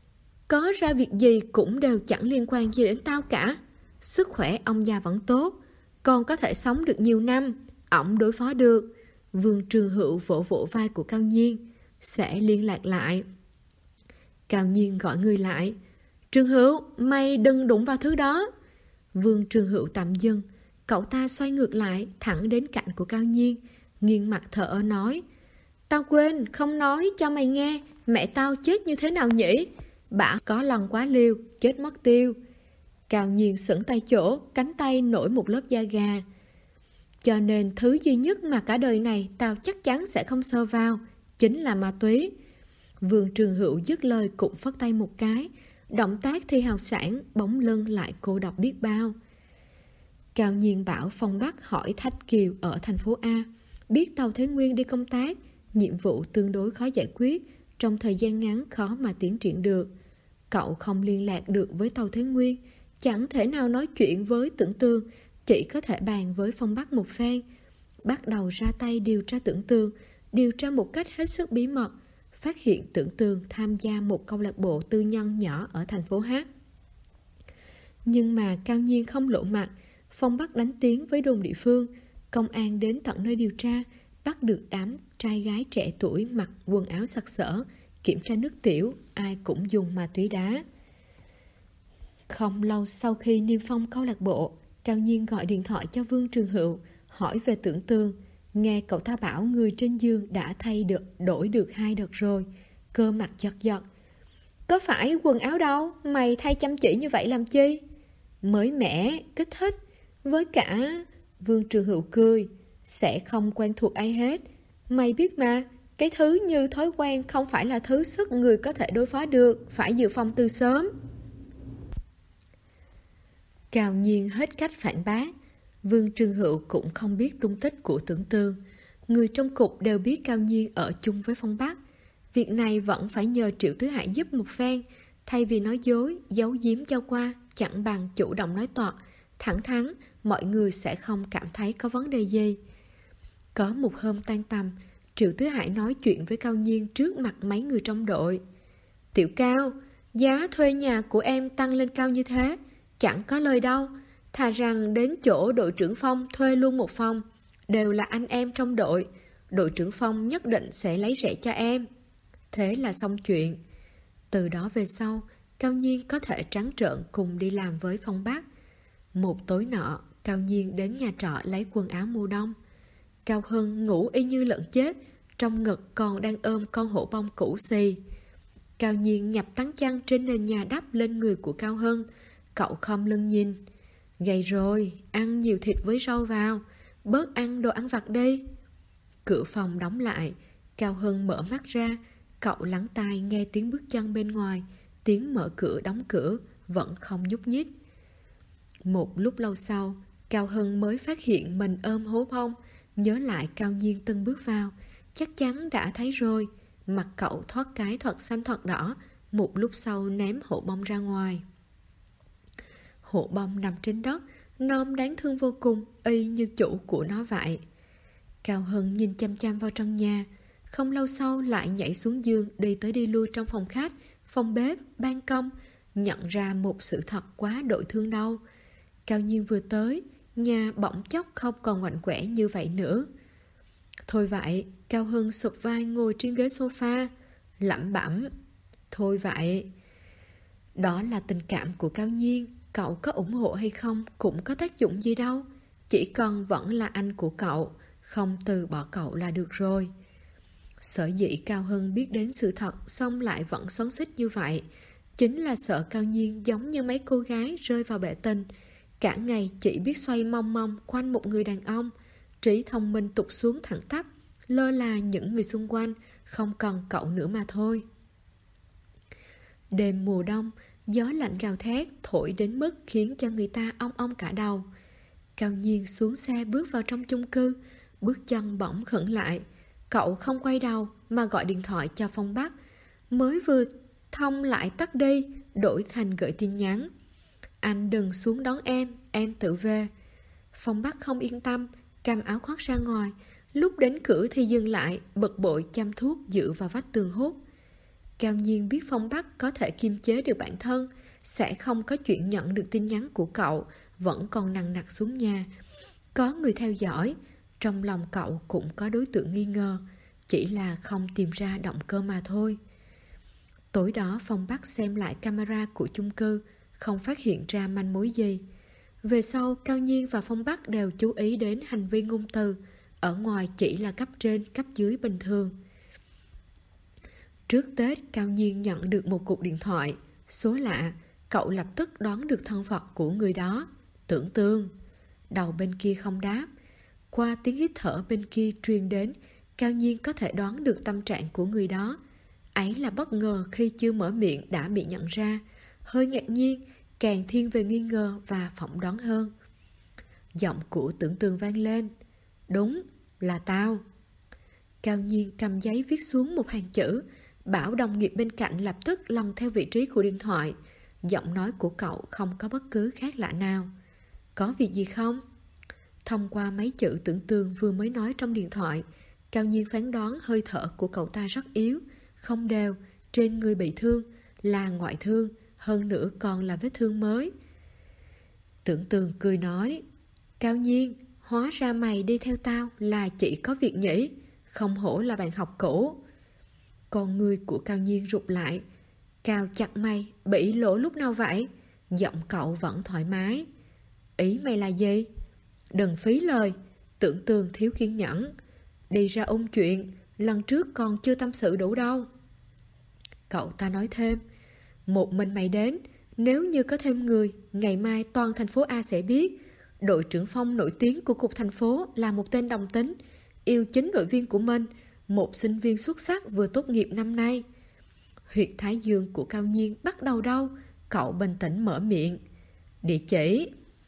Có ra việc gì cũng đều chẳng liên quan gì đến tao cả. Sức khỏe ông già vẫn tốt, còn có thể sống được nhiều năm. Ổng đối phó được. Vương Trường Hữu vỗ vỗ vai của Cao Nhiên. Sẽ liên lạc lại. Cao Nhiên gọi người lại. Trường Hữu, mày đừng đụng vào thứ đó. Vương Trường Hữu tạm dừng. Cậu ta xoay ngược lại, thẳng đến cạnh của Cao Nhiên, nghiêng mặt thở ơ nói. Tao quên, không nói cho mày nghe, mẹ tao chết như thế nào nhỉ? Bả có lần quá liều, chết mất tiêu. Cao Nhiên sững tay chỗ, cánh tay nổi một lớp da gà. Cho nên thứ duy nhất mà cả đời này tao chắc chắn sẽ không sơ vào, chính là ma túy. Vương Trường Hữu dứt lời cũng phất tay một cái. Động tác thì hào sảng, bóng lưng lại cô độc biết bao. Cao Nhiên bảo Phong Bắc hỏi Thạch Kiều ở thành phố A, biết Tâu Thế Nguyên đi công tác, nhiệm vụ tương đối khó giải quyết, trong thời gian ngắn khó mà tiến triển được. Cậu không liên lạc được với Tâu Thế Nguyên, chẳng thể nào nói chuyện với Tưởng Tường, chỉ có thể bàn với Phong Bắc một phen. Bắt đầu ra tay điều tra Tưởng Tường, điều tra một cách hết sức bí mật, phát hiện Tưởng Tường tham gia một câu lạc bộ tư nhân nhỏ ở thành phố H. Nhưng mà Cao Nhiên không lộ mặt. Phong Bắc đánh tiếng với đồn địa phương. Công an đến tận nơi điều tra, bắt được đám trai gái trẻ tuổi mặc quần áo sặc sỡ, kiểm tra nước tiểu, ai cũng dùng ma túy đá. Không lâu sau khi niêm phong câu lạc bộ, Cao Nhiên gọi điện thoại cho Vương Trường Hữu, hỏi về Tưởng Tường. Nghe cậu ta bảo người trên giường đã đổi được 2 đợt rồi. Cơ mặt giật giật. Có phải quần áo đâu, mày thay chăm chỉ như vậy làm chi? Mới mẻ, kích thích. Với cả... Vương Trường Hữu cười. Sẽ không quen thuộc ai hết. Mày biết mà, cái thứ như thói quen không phải là thứ sức người có thể đối phó được, phải dự phòng từ sớm. Cao Nhiên hết cách phản bác. Vương Trường Hữu cũng không biết tung tích của Tưởng Tường. Người trong cục đều biết Cao Nhiên ở chung với Phong Bắc. Việc này vẫn phải nhờ Triệu Tứ Hải giúp một phen. Thay vì nói dối, giấu giếm cho qua, chẳng bằng chủ động nói toạc, thẳng thắn, mọi người sẽ không cảm thấy có vấn đề gì. Có một hôm tan tầm, Triệu Tứ Hải nói chuyện với Cao Nhiên trước mặt mấy người trong đội. Tiểu Cao, giá thuê nhà của em tăng lên cao như thế, chẳng có lời đâu. Thà rằng đến chỗ đội trưởng Phong thuê luôn một phòng, đều là anh em trong đội. Đội trưởng Phong nhất định sẽ lấy rẻ cho em. Thế là xong chuyện. Từ đó về sau, Cao Nhiên có thể trắng trợn cùng đi làm với Phong Bắc. Một tối nọ, Cao Nhiên đến nhà trọ lấy quần áo mùa đông. Cao Hân ngủ y như lợn chết, trong ngực còn đang ôm con hổ bông cũ xì. Cao Nhiên nhập tán chăn trên nền nhà đắp lên người của Cao Hân. Cậu khom lưng nhìn. Gầy rồi, ăn nhiều thịt với rau vào, bớt ăn đồ ăn vặt đi. Cửa phòng đóng lại, Cao Hân mở mắt ra. Cậu lắng tai nghe tiếng bước chân bên ngoài, tiếng mở cửa đóng cửa, vẫn không nhúc nhích. Một lúc lâu sau, Cao Hân mới phát hiện mình ôm hố bông. Nhớ lại Cao Nhiên từng bước vào, chắc chắn đã thấy rồi. Mặt cậu thoát cái thật xanh thật đỏ, một lúc sau ném hổ bông ra ngoài. Hổ bông nằm trên đất, non đáng thương vô cùng, y như chủ của nó vậy. Cao Hân nhìn chăm chăm vào trong nhà, không lâu sau lại nhảy xuống giường, đi tới đi lui trong phòng khách, phòng bếp, ban công, nhận ra một sự thật quá đội thương đau. Cao Nhiên vừa tới, nhà bỗng chốc không còn ngoạnh quẻ như vậy nữa. Thôi vậy, Cao Hân sụp vai ngồi trên ghế sofa, lẩm bẩm. Thôi vậy. Đó là tình cảm của Cao Nhiên, cậu có ủng hộ hay không cũng có tác dụng gì đâu. Chỉ cần vẫn là anh của cậu, không từ bỏ cậu là được rồi. Sở dĩ Cao Hân biết đến sự thật xong lại vẫn xoắn xít như vậy, chính là sợ Cao Nhiên giống như mấy cô gái rơi vào bể tình, cả ngày chỉ biết xoay mong mong quanh một người đàn ông, trí thông minh tụt xuống thẳng tắp, lơ là những người xung quanh, không cần cậu nữa mà thôi. Đêm mùa đông, gió lạnh gào thét thổi đến mức khiến cho người ta ong ong cả đầu. Cao Nhiên xuống xe bước vào trong chung cư, bước chân bỗng khựng lại. Cậu không quay đầu mà gọi điện thoại cho Phong Bắc. Mới vừa thông lại tắt đi, đổi thành gửi tin nhắn. Anh đừng xuống đón em tự về. Phong Bắc không yên tâm, cầm áo khoác ra ngoài. Lúc đến cửa thì dừng lại, bực bội chăm thuốc dựa vào vách tường hút. Cao Nhiên biết Phong Bắc có thể kiềm chế được bản thân, sẽ không có chuyện nhận được tin nhắn của cậu, vẫn còn nằng nặc xuống nhà. Có người theo dõi, trong lòng cậu cũng có đối tượng nghi ngờ, chỉ là không tìm ra động cơ mà thôi. Tối đó Phong Bắc xem lại camera của chung cư, không phát hiện ra manh mối gì. Về sau, Cao Nhiên và Phong Bắc đều chú ý đến hành vi ngôn từ, ở ngoài chỉ là cấp trên, cấp dưới bình thường. Trước Tết, Cao Nhiên nhận được một cuộc điện thoại, số lạ, cậu lập tức đoán được thân phận của người đó, Tưởng Tương. Đầu bên kia không đáp, qua tiếng hít thở bên kia truyền đến, Cao Nhiên có thể đoán được tâm trạng của người đó. Ấy là bất ngờ khi chưa mở miệng đã bị nhận ra, hơi ngạc nhiên, càng thiên về nghi ngờ và phỏng đoán hơn. Giọng của Tưởng Tương vang lên. Đúng, là tao. Cao Nhiên cầm giấy viết xuống một hàng chữ, bảo đồng nghiệp bên cạnh lập tức lần theo vị trí của điện thoại. Giọng nói của cậu không có bất cứ khác lạ nào. Có việc gì không? Thông qua mấy chữ Tưởng Tương vừa mới nói trong điện thoại, Cao Nhiên phán đoán hơi thở của cậu ta rất yếu, không đều, trên người bị thương, là ngoại thương, hơn nữa còn là vết thương mới. Tưởng Tương cười nói, Cao Nhiên, hóa ra mày đi theo tao là chỉ có việc nhỉ, không hổ là bạn học cũ. Con người của Cao Nhiên rụt lại. Cao chặt mày, bị lỗ lúc nào vậy? Giọng cậu vẫn thoải mái. Ý mày là gì? Đừng phí lời. Tưởng Tương thiếu kiên nhẫn. Đi ra ôn chuyện, lần trước còn chưa tâm sự đủ đâu. Cậu ta nói thêm, một mình mày đến, nếu như có thêm người, ngày mai toàn thành phố A sẽ biết. Đội trưởng Phong nổi tiếng của cục thành phố là một tên đồng tính, yêu chính đội viên của mình, một sinh viên xuất sắc vừa tốt nghiệp năm nay. Huyệt thái dương của Cao Nhiên bắt đầu đau, cậu bình tĩnh mở miệng. Địa chỉ.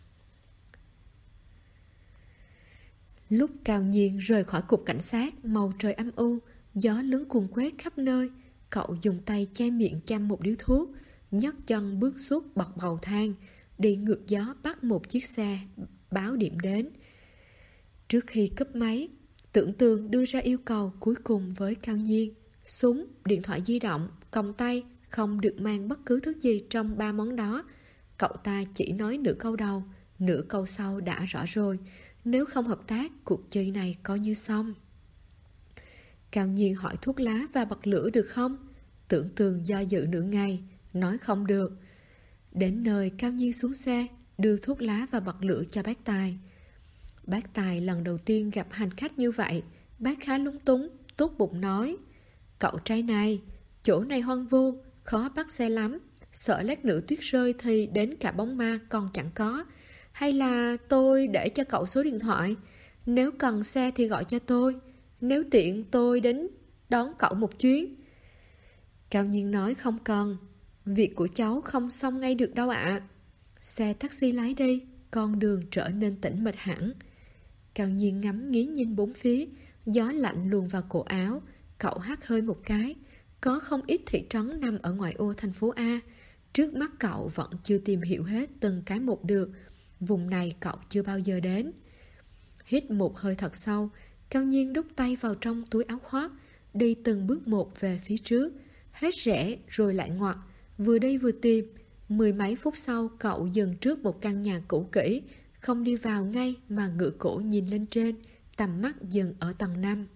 Lúc Cao Nhiên rời khỏi cục cảnh sát, màu trời âm u, gió lớn cuồn quét khắp nơi. Cậu dùng tay che miệng chăm một điếu thuốc, nhấc chân bước xuống bậc bcầu thang, đi ngược gió bắt một chiếc xe báo điểm đến. Trước khi cúp máy, Tưởng Tường đưa ra yêu cầu cuối cùng với Cao Nhiên. Súng, điện thoại di động, còng tay, không được mang bất cứ thứ gì trong 3 món đó. Cậu ta chỉ nói nửa câu đầu, nửa câu sau đã rõ rồi. Nếu không hợp tác, cuộc chơi này coi như xong. Cao Nhiên hỏi thuốc lá và bật lửa được không? Tưởng Tường do dự nửa ngày, nói không được. Đến nơi, Cao Nhiên xuống xe, đưa thuốc lá và bật lửa cho bác Tài. Bác Tài lần đầu tiên gặp hành khách như vậy, bác khá lúng túng, tốt bụng nói: Cậu trai này, chỗ này hoang vu, khó bắt xe lắm, sợ lát nữa tuyết rơi thì đến cả bóng ma còn chẳng có. Hay là tôi để cho cậu số điện thoại, nếu cần xe thì gọi cho tôi, nếu tiện tôi đến đón cậu một chuyến. Cao Nhiên nói không cần, việc của cháu không xong ngay được đâu ạ. Xe taxi lái đi, con đường trở nên tĩnh mịch hẳn. Cao Nhiên ngắm nghía nhìn bốn phía, gió lạnh luồn vào cổ áo. Cậu hắt hơi một cái. Có không ít thị trấn nằm ở ngoại ô thành phố A. Trước mắt cậu vẫn chưa tìm hiểu hết từng cái một được. Vùng này cậu chưa bao giờ đến. Hít một hơi thật sâu, Cao Nhiên đút tay vào trong túi áo khoác, đi từng bước một về phía trước. Hết rẽ rồi lại ngoặt, vừa đi vừa tìm. 10 mấy phút sau cậu dừng trước một căn nhà cũ kỹ, không đi vào ngay mà ngửa cổ nhìn lên trên, tầm mắt dừng ở tầng 5.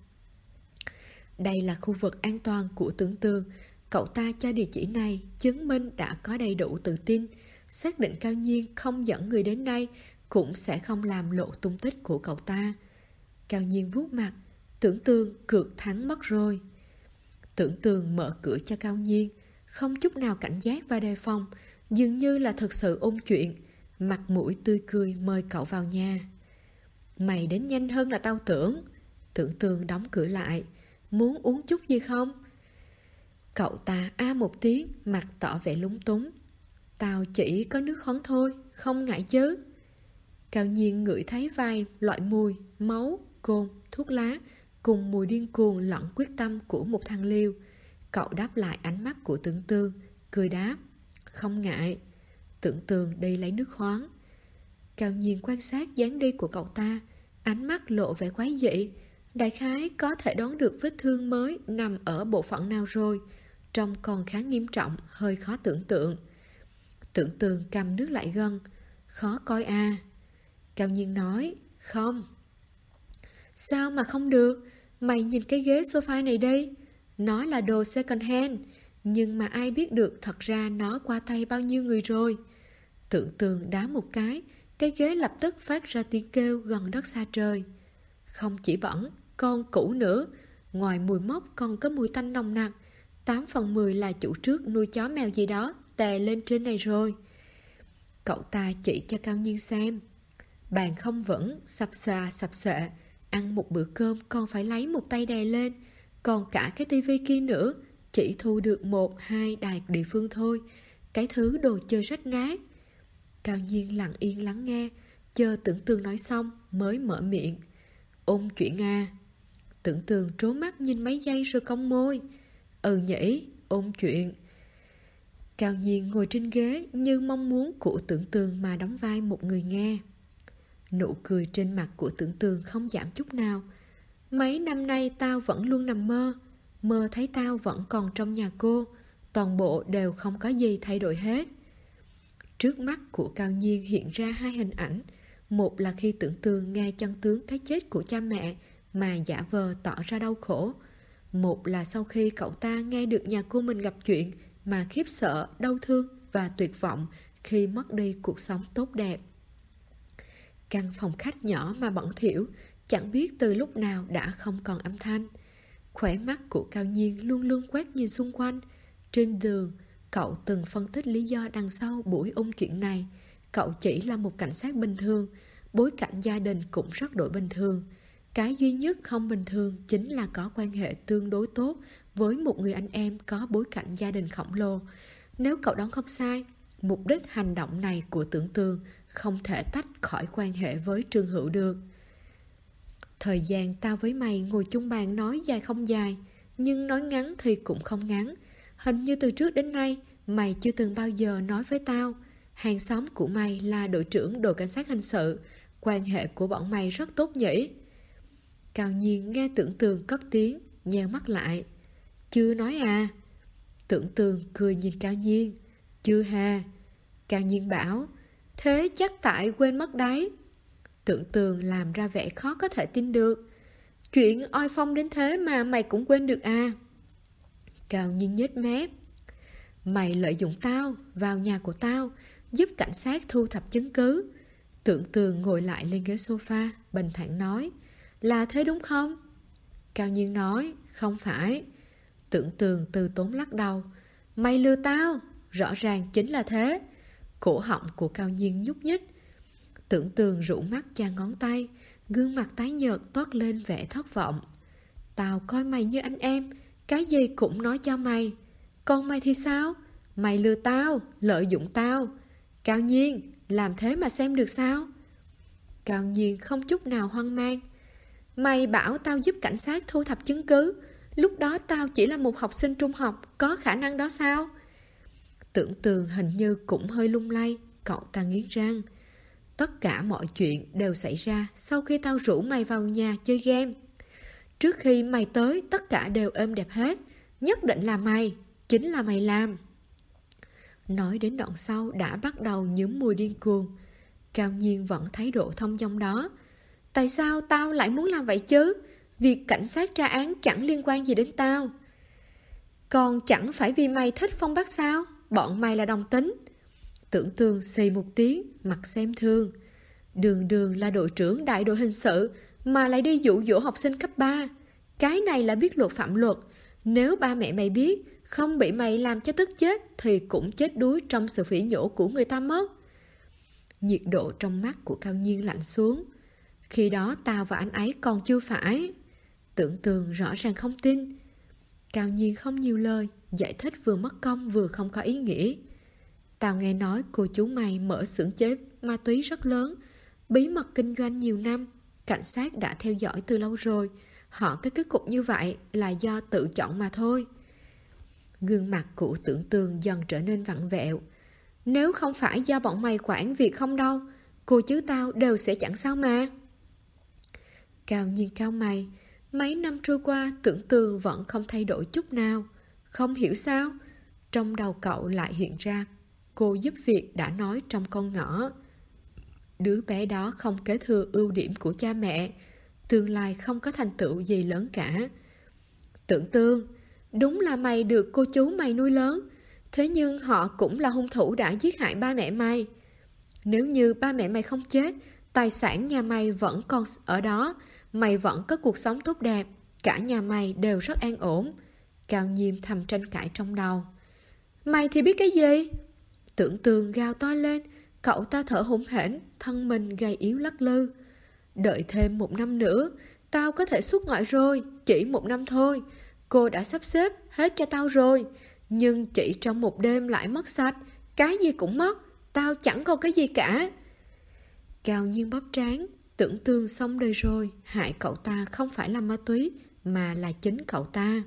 Đây là khu vực an toàn của Tưởng Tường. Cậu ta cho địa chỉ này, chứng minh đã có đầy đủ tự tin, xác định Cao Nhiên không dẫn người đến đây, cũng sẽ không làm lộ tung tích của cậu ta. Cao Nhiên vuốt mặt, Tưởng Tường cược thắng mất rồi. Tưởng Tường mở cửa cho Cao Nhiên, không chút nào cảnh giác và đề phòng, dường như là thực sự ôn chuyện, mặt mũi tươi cười mời cậu vào nhà. Mày đến nhanh hơn là tao tưởng. Tưởng Tường đóng cửa lại. Muốn uống chút gì không? Cậu ta a một tiếng, mặt tỏ vẻ lúng túng. Tao chỉ có nước khoáng thôi, không ngại chứ. Cao Nhiên ngửi thấy vài loại mùi, máu, cồn, thuốc lá, cùng mùi điên cuồng lẫn quyết tâm của một thằng liều. Cậu đáp lại ánh mắt của Tưởng Tường, cười đáp: Không ngại. Tưởng Tường đi lấy nước khoáng. Cao Nhiên quan sát dáng đi của cậu ta, ánh mắt lộ vẻ quái dị. Đại khái có thể đoán được vết thương mới nằm ở bộ phận nào rồi, trông còn khá nghiêm trọng, hơi khó tưởng tượng. Tưởng Tường cầm nước lại gần. Khó coi à? Cao Nhiên nói: Không. Sao mà không được? Mày nhìn cái ghế sofa này đi. Nó là đồ second hand, nhưng mà ai biết được thật ra nó qua tay bao nhiêu người rồi. Tưởng Tường đá một cái ghế lập tức phát ra tiếng kêu gần đất xa trời. Không chỉ bẩn, còn cũ nữa. Ngoài mùi mốc còn có mùi tanh nồng nặc. 8 phần 10 là chủ trước nuôi chó mèo gì đó tè lên trên này rồi. Cậu ta chỉ cho Cao Nhiên xem. Bàn không vững, sập xệ. Ăn một bữa cơm còn phải lấy một tay đè lên. Còn cả cái tivi kia nữa, chỉ thu được 1-2 đài địa phương thôi. Cái thứ đồ chơi rách nát. Cao Nhiên lặng yên lắng nghe, chờ Tưởng Tường nói xong mới mở miệng. Ôn chuyện à? Tưởng Tường trố mắt nhìn mấy giây rồi cong môi. Ừ nhỉ, ôn chuyện. Cao Nhiên ngồi trên ghế như mong muốn của Tưởng Tường mà đóng vai một người nghe. Nụ cười trên mặt của Tưởng Tường không giảm chút nào. Mấy năm nay tao vẫn luôn nằm mơ. Mơ thấy tao vẫn còn trong nhà cô. Toàn bộ đều không có gì thay đổi hết. Trước mắt của Cao Nhiên hiện ra hai hình ảnh. Một là khi Tưởng Tường nghe chân tướng cái chết của cha mẹ mà giả vờ tỏ ra đau khổ. Một là sau khi cậu ta nghe được nhà cô mình gặp chuyện mà khiếp sợ, đau thương và tuyệt vọng khi mất đi cuộc sống tốt đẹp. Căn phòng khách nhỏ mà bẩn thỉu, chẳng biết từ lúc nào đã không còn âm thanh. Khóe mắt của Cao Nhiên luôn luôn quét nhìn xung quanh. Trên đường, cậu từng phân tích lý do đằng sau buổi ôn chuyện này. Cậu chỉ là một cảnh sát bình thường, bối cảnh gia đình cũng rất đổi bình thường. Cái duy nhất không bình thường chính là có quan hệ tương đối tốt với một người anh em có bối cảnh gia đình khổng lồ. Nếu cậu đoán không sai, mục đích hành động này của Tưởng Tường không thể tách khỏi quan hệ với Trương Hữu được. Thời gian tao với mày ngồi chung bàn nói dài không dài, nhưng nói ngắn thì cũng không ngắn. Hình như từ trước đến nay Mày chưa từng bao giờ nói với tao, hàng xóm của mày là đội trưởng đội cảnh sát hình sự, quan hệ của bọn mày rất tốt nhỉ? Cao Nhiên nghe Tưởng Tường cất tiếng, nheo mắt lại. Chưa nói à? Tưởng Tường cười nhìn Cao Nhiên. Chưa hề. Cao Nhiên bảo, thế chắc tại quên mất đấy. Tưởng Tường làm ra vẻ khó có thể tin được. Chuyện oai phong đến thế mà mày cũng quên được à? Cao Nhiên nhếch mép. Mày lợi dụng tao vào nhà của tao, giúp cảnh sát thu thập chứng cứ. Tưởng Tường ngồi lại lên ghế sofa, bình thản nói, là thế đúng không? Cao Nhiên nói, không phải. Tưởng Tường từ tốn lắc đầu. Mày lừa tao, rõ ràng chính là thế. Cổ họng của Cao Nhiên nhúc nhích. Tưởng Tường rũ mắt chà ngón tay, gương mặt tái nhợt toát lên vẻ thất vọng. Tao coi mày như anh em, cái gì cũng nói cho mày. Còn mày thì sao? Mày lừa tao, lợi dụng tao. Cao Nhiên, làm thế mà xem được sao? Cao Nhiên không chút nào hoang mang. Mày bảo tao giúp cảnh sát thu thập chứng cứ. Lúc đó tao chỉ là một học sinh trung học, có khả năng đó sao? Tưởng Tường hình như cũng hơi lung lay. Cậu ta nghiến răng. Tất cả mọi chuyện đều xảy ra sau khi tao rủ mày vào nhà chơi game. Trước khi mày tới, tất cả đều êm đẹp hết. Nhất định là mày, chính là mày làm. Nói đến đoạn sau đã bắt đầu nhuốm mùi điên cuồng. Cao Nhiên vẫn thái độ thông dong đó. Tại sao tao lại muốn làm vậy chứ? Việc cảnh sát tra án chẳng liên quan gì đến tao. Còn chẳng phải vì mày thích Phong Bác sao? Bọn mày là đồng tính. Tưởng Tường xì một tiếng, mặt xem thương. Đường Đường là đội trưởng đại đội hình sự mà lại đi dụ dỗ học sinh cấp 3. Cái này là biết luật phạm luật. Nếu ba mẹ mày biết, không bị mày làm cho tức chết thì cũng chết đuối trong sự phỉ nhổ của người ta mất. Nhiệt độ trong mắt của Cao Nhiên lạnh xuống. Khi đó tao và anh ấy còn chưa phải. Tưởng Tường rõ ràng không tin. Cao Nhiên không nhiều lời, giải thích vừa mất công vừa không có ý nghĩa. Tao nghe nói cô chú mày mở xưởng chế ma túy rất lớn, bí mật kinh doanh nhiều năm. Cảnh sát đã theo dõi từ lâu rồi. Họ có kết cục như vậy là do tự chọn mà thôi. Gương mặt của Tưởng Tường dần trở nên vặn vẹo. Nếu không phải do bọn mày quản việc không đâu, cô chứ tao đều sẽ chẳng sao mà. Cao Nhiên cao mày. Mấy năm trôi qua Tưởng Tường vẫn không thay đổi chút nào. Không hiểu sao trong đầu cậu lại hiện ra cô giúp việc đã nói trong con ngõ. Đứa bé đó không kế thừa ưu điểm của cha mẹ, tương lai không có thành tựu gì lớn cả. Tưởng Tường, đúng là mày được cô chú mày nuôi lớn, thế nhưng họ cũng là hung thủ đã giết hại ba mẹ mày. Nếu như ba mẹ mày không chết, tài sản nhà mày vẫn còn ở đó, mày vẫn có cuộc sống tốt đẹp, cả nhà mày đều rất an ổn. Cao Nhiêm thầm tranh cãi trong đầu. Mày thì biết cái gì? Tưởng Tường gào to lên. Cậu ta thở hổn hển, thân mình gầy yếu lắc lư. Đợi thêm 1 năm nữa, tao có thể xuất ngoại rồi. Chỉ 1 năm thôi. Cô đã sắp xếp hết cho tao rồi. Nhưng chỉ trong 1 đêm lại mất sạch. Cái gì cũng mất. Tao chẳng còn cái gì cả. Cao Nhiên bóp trán. Tưởng Tường xong đời rồi. Hại cậu ta không phải là ma túy, mà là chính cậu ta.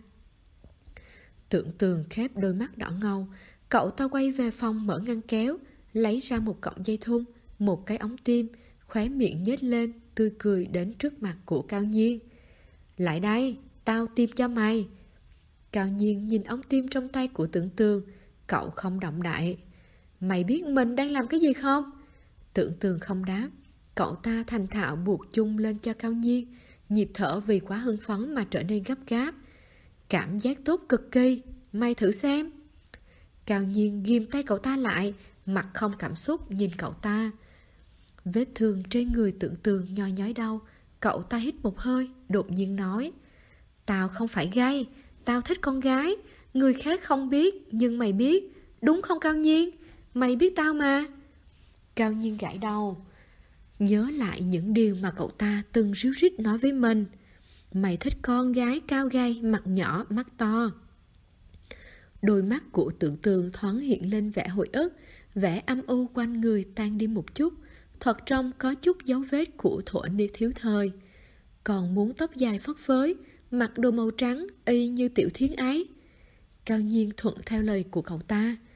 Tưởng Tường khép đôi mắt đỏ ngầu. Cậu ta quay về phòng mở ngăn kéo, lấy ra một cọng dây thun, một cái ống tim, khóe miệng nhếch lên, tươi cười đến trước mặt của Cao Nhiên. Lại đây, tao tiêm cho mày. Cao Nhiên nhìn ống tim trong tay của Tưởng Tường. Cậu không động đậy. Mày biết mình đang làm cái gì không? Tưởng Tường không đáp. Cậu ta thành thạo buộc chung lên cho Cao Nhiên. Nhịp thở vì quá hưng phấn mà trở nên gấp gáp. Cảm giác tốt cực kỳ. Mày thử xem. Cao Nhiên ghim tay cậu ta lại, mặt không cảm xúc nhìn cậu ta. Vết thương trên người Tưởng Tường nhoi nhói đau. Cậu ta hít một hơi, đột nhiên nói. Tao không phải gay, tao thích con gái. Người khác không biết, nhưng mày biết. Đúng không Cao Nhiên? Mày biết tao mà. Cao Nhiên gãi đầu, nhớ lại những điều mà cậu ta từng ríu rít nói với mình. Mày thích con gái cao gầy, mặt nhỏ, mắt to. Đôi mắt của Tưởng Tường thoáng hiện lên vẻ hồi ức. Vẻ âm u quanh người tan đi một chút. Thật trong có chút dấu vết của thuở niên thiếu thời. Còn muốn tóc dài phất phới, mặc đồ màu trắng y như Tiểu Thiến ấy. Cao Nhiên thuận theo lời của cậu ta.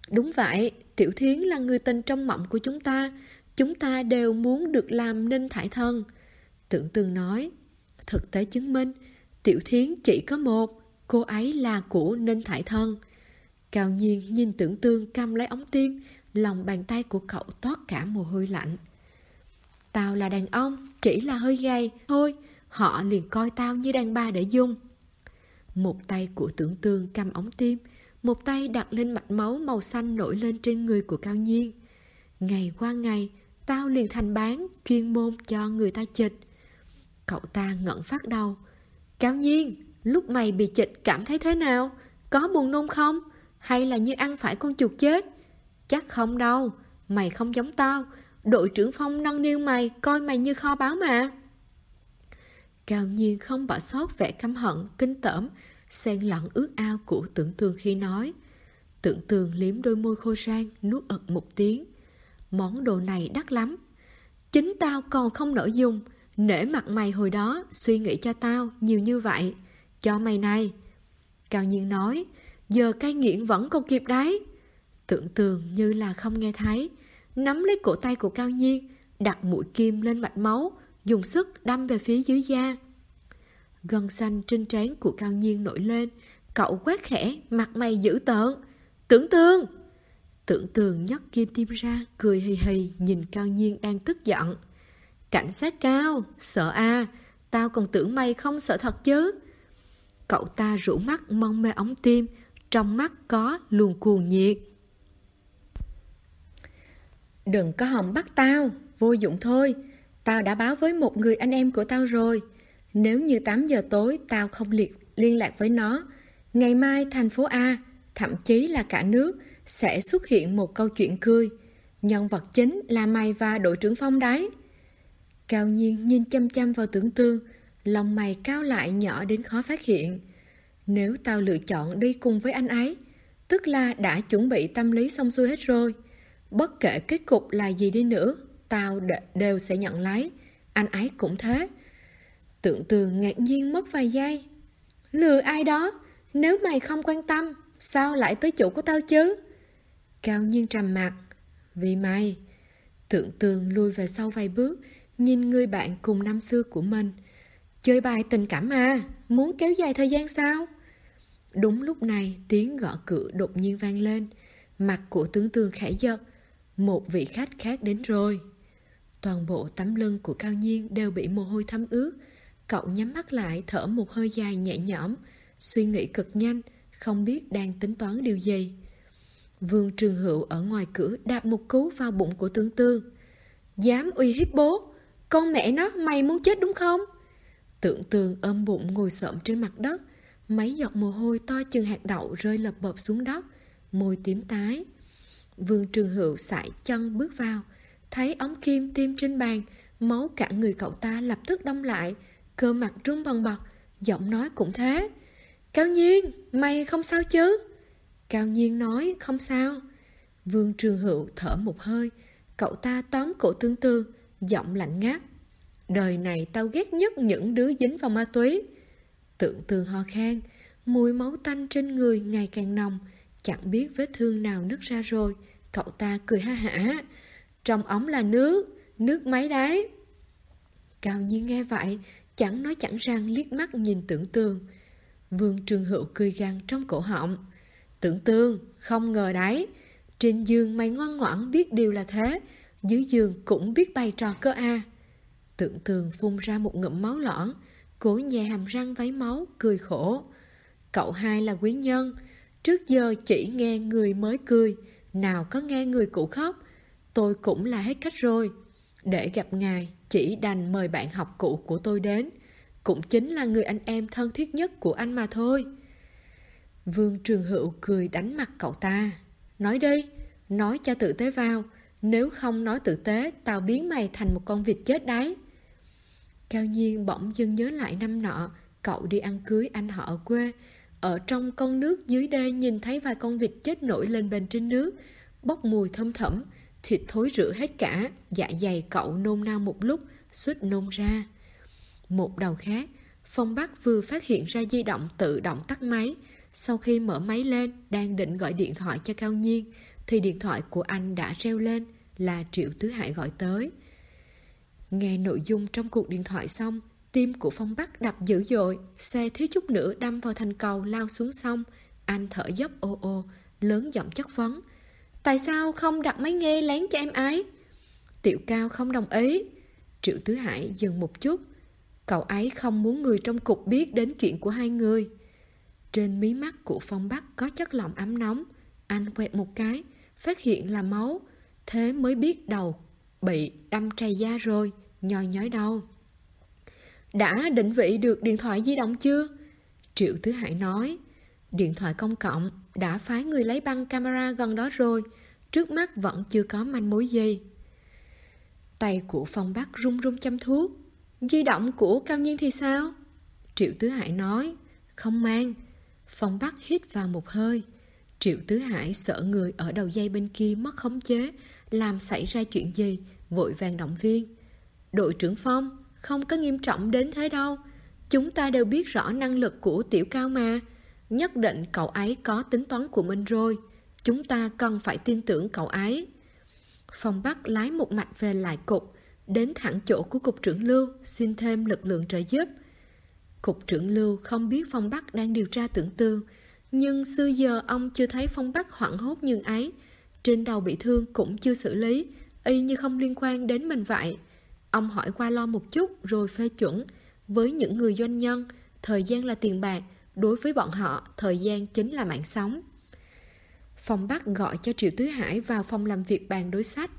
Đúng vậy, Tiểu Thiến là người tình trong mộng của chúng ta đều muốn được làm Ninh Thải Thần. Tưởng Tường nói, thực tế chứng minh, Tiểu Thiến chỉ có một, cô ấy là của Ninh Thải Thần. Cao Nhiên nhìn Tưởng Tường cầm lấy ống tim, lòng bàn tay của cậu toát cả mồ hôi lạnh. Tao là đàn ông, chỉ là hơi gầy thôi, họ liền coi tao như đàn bà để dùng. Một tay của Tưởng Tường cầm ống tim, một tay đặt lên mạch máu màu xanh nổi lên trên người của Cao Nhiên. Ngày qua ngày, tao liền thành bán, chuyên môn cho người ta chịch. Cậu ta ngẩng phát đầu. Cao Nhiên, lúc mày bị chịch cảm thấy thế nào? Có buồn nôn không? Hay là như ăn phải con chuột chết? Chắc không đâu, mày không giống tao. Đội trưởng Phong nâng niu mày, coi mày như kho báu mà. Cao Nhiên không bỏ sót vẻ căm hận, kinh tởm, xen lẫn ước ao của Tưởng Tường khi nói. Tưởng Tường liếm đôi môi khô rang, nuốt ực một tiếng. Món đồ này đắt lắm. Chính tao còn không nỡ dùng. Nể mặt mày hồi đó, suy nghĩ cho tao nhiều như vậy. Cho mày này. Cao Nhiên nói, giờ cai nghiện vẫn còn kịp đấy. Tưởng Tường như là không nghe thấy, nắm lấy cổ tay của Cao Nhiên, đặt mũi kim lên mạch máu, dùng sức đâm về phía dưới da. Gân xanh trên trán của Cao Nhiên nổi lên, cậu quát khẽ, mặt mày dữ tợn. Tưởng Tường! Tưởng Tường nhấc kim tiêm ra, cười hì hì nhìn Cao Nhiên đang tức giận. Cảnh sát Cao, sợ à, tao còn tưởng mày không sợ thật chứ. Cậu ta rũ mắt mong mê ống tim, trong mắt có luồng cuồng nhiệt. Đừng có hòng bắt tao, vô dụng thôi. Tao đã báo với một người anh em của tao rồi. Nếu như 8 giờ tối tao không liên lạc với nó, ngày mai thành phố A, thậm chí là cả nước, sẽ xuất hiện một câu chuyện cười. Nhân vật chính là mày và đội trưởng Phong đấy. Cao Nhiên nhìn chăm chăm vào Tưởng Tường, lòng mày cao lại nhỏ đến khó phát hiện. Nếu tao lựa chọn đi cùng với anh ấy, tức là đã chuẩn bị tâm lý xong xuôi hết rồi. Bất kể kết cục là gì đi nữa, tao đều sẽ nhận lấy. Anh ấy cũng thế. Tưởng Tường ngạc nhiên mất vài giây. Lừa ai đó? Nếu mày không quan tâm, sao lại tới chỗ của tao chứ? Cao Nhiên trầm mặt. Vì mày. Tưởng Tường lùi về sau vài bước, nhìn người bạn cùng năm xưa của mình. Chơi bài tình cảm à? Muốn kéo dài thời gian sao? Đúng lúc này tiếng gõ cửa đột nhiên vang lên. Mặt của Tưởng Tường khẽ giật. Một vị khách khác đến rồi. Toàn bộ tấm lưng của Cao Nhiên đều bị mồ hôi thấm ướt. Cậu nhắm mắt lại thở một hơi dài nhẹ nhõm, suy nghĩ cực nhanh, không biết đang tính toán điều gì. Vương Trường Hữu ở ngoài cửa đạp một cú vào bụng của Tưởng Tường. Dám uy hiếp bố? Con mẹ nó, mày muốn chết đúng không? Tưởng Tường ôm bụng ngồi xổm trên mặt đất, mấy giọt mồ hôi to chừng hạt đậu rơi lập bập xuống đất, môi tím tái. Vương Trường Hữu sải chân bước vào, thấy ống kim tiêm trên bàn, máu cả người cậu ta lập tức đông lại, cơ mặt run bần bật, giọng nói cũng thế. Cao Nhiên, mày không sao chứ? Cao Nhiên nói không sao. Vương Trường Hữu thở một hơi, cậu ta tóm cổ Tưởng Tường, giọng lạnh ngắt. Đời này tao ghét nhất những đứa dính vào ma túy. Tưởng Tường ho khan, mùi máu tanh trên người ngày càng nồng, chẳng biết vết thương nào nứt ra rồi. Cậu ta cười ha hả. Trong ống là nước máy đấy. Cao Nhiên nghe vậy, chẳng nói chẳng rằng liếc mắt nhìn Tưởng Tường. Vương Trường Hữu cười gằn trong cổ họng. Tưởng Tường, không ngờ đấy. Trên giường mày ngoan ngoãn biết điều là thế, dưới giường cũng biết bày trò cơ à. Tưởng Tường phun ra một ngụm máu loãng, cố nhè hàm răng váy máu, cười khổ. Cậu hai là quý nhân, trước giờ chỉ nghe người mới cười, nào có nghe người cũ khóc. Tôi cũng là hết cách rồi. Để gặp ngài, chỉ đành mời bạn học cũ của tôi đến, cũng chính là người anh em thân thiết nhất của anh mà thôi. Vương Trường Hữu cười đánh mặt cậu ta. Nói đi, nói cho tử tế vào, nếu không nói tử tế, tao biến mày thành một con vịt chết đấy. Cao Nhiên bỗng dưng nhớ lại năm nọ, cậu đi ăn cưới anh họ ở quê. Ở trong con nước dưới đê nhìn thấy vài con vịt chết nổi lên bên trên nước, bốc mùi thơm thẫm, thịt thối rữa hết cả, dạ dày cậu nôn nao một lúc, suýt nôn ra. Một đầu khác, Phong Bắc vừa phát hiện ra di động tự động tắt máy. Sau khi mở máy lên, đang định gọi điện thoại cho Cao Nhiên, thì điện thoại của anh đã reo lên, là Triệu Tứ Hải gọi tới. Nghe nội dung trong cuộc điện thoại xong, tim của Phong Bắc đập dữ dội, xe thiếu chút nữa đâm vào thành cầu lao xuống sông. Anh thở dốc ô ô, lớn giọng chất vấn. Tại sao không đặt máy nghe lén cho em ấy? Tiểu Cao không đồng ý. Triệu Tứ Hải dừng một chút. Cậu ấy không muốn người trong cục biết đến chuyện của hai người. Trên mí mắt của Phong Bắc có chất lỏng ấm nóng. Anh quẹt một cái, phát hiện là máu. Thế mới biết đầu bị đâm trầy da rồi, nhói nhói đau. Đã định vị được điện thoại di động chưa? Triệu Tứ Hải nói. Điện thoại công cộng, đã phái người lấy băng camera gần đó rồi. Trước mắt vẫn chưa có manh mối gì. Tay của Phong Bắc run run chăm thuốc. Di động của Cao Nhiên thì sao? Triệu Tứ Hải nói. Không mang. Phong Bắc hít vào một hơi. Triệu Tứ Hải sợ người ở đầu dây bên kia mất khống chế, làm xảy ra chuyện gì, vội vàng động viên. Đội trưởng Phong, không có nghiêm trọng đến thế đâu. Chúng ta đều biết rõ năng lực của Tiểu Cao mà. Nhất định cậu ấy có tính toán của mình rồi. Chúng ta cần phải tin tưởng cậu ấy. Phong Bắc lái một mạch về lại cục, đến thẳng chỗ của cục trưởng Lưu, xin thêm lực lượng trợ giúp. Cục trưởng Lưu không biết Phong Bắc đang điều tra Tưởng Tường, nhưng xưa giờ ông chưa thấy Phong Bắc hoảng hốt như ấy. Trên đầu bị thương cũng chưa xử lý, y như không liên quan đến mình vậy. Ông hỏi qua lo một chút rồi phê chuẩn. Với những người doanh nhân, thời gian là tiền bạc, đối với bọn họ, thời gian chính là mạng sống. Phong Bắc gọi cho Triệu Tứ Hải vào phòng làm việc bàn đối sách.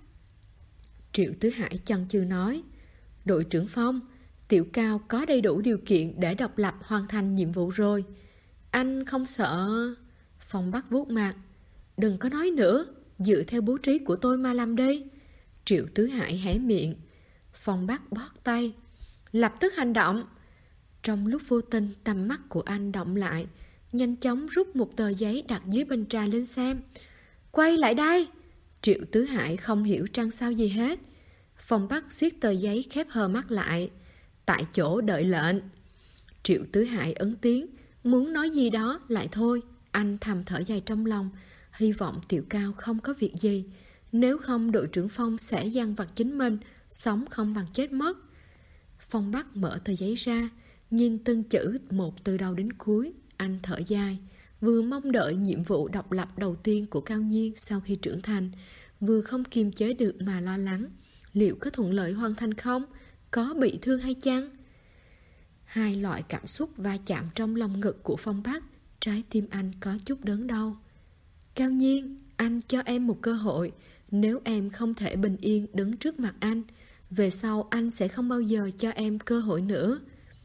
Triệu Tứ Hải chần chừ nói. Đội trưởng Phong, Tiểu Cao có đầy đủ điều kiện để độc lập hoàn thành nhiệm vụ rồi. Anh không sợ... Phong Bắc vuốt mặt. Đừng có nói nữa, dựa theo bố trí của tôi mà làm đi. Triệu Tứ Hải hé miệng. Phong Bắc bóp tay. Lập tức hành động. Trong lúc vô tình, tầm mắt của anh động lại, nhanh chóng rút một tờ giấy đặt dưới bình trà lên xem. Quay lại đây. Triệu Tứ Hải không hiểu trăng sao gì hết. Phong Bắc siết tờ giấy khép hờ mắt lại. Tại chỗ đợi lệnh. Triệu Tứ Hải ấn tiếng, muốn nói gì đó lại thôi. Anh thầm thở dài trong lòng, hy vọng Tiểu Cao không có việc gì. Nếu không đội trưởng Phong sẽ dằn vặt chính mình, sống không bằng chết mất. Phong Bắc mở tờ giấy ra, nhìn từng chữ một từ đầu đến cuối. Anh thở dài, vừa mong đợi nhiệm vụ độc lập đầu tiên của Cao Nhiên sau khi trưởng thành, vừa không kiềm chế được mà lo lắng. Liệu có thuận lợi hoàn thành không? Có bị thương hay chăng? Hai loại cảm xúc va chạm trong lòng ngực của Phong Bắc. Trái tim anh có chút đớn đau. Cao Nhiên, anh cho em một cơ hội. Nếu em không thể bình yên đứng trước mặt anh, về sau anh sẽ không bao giờ cho em cơ hội nữa.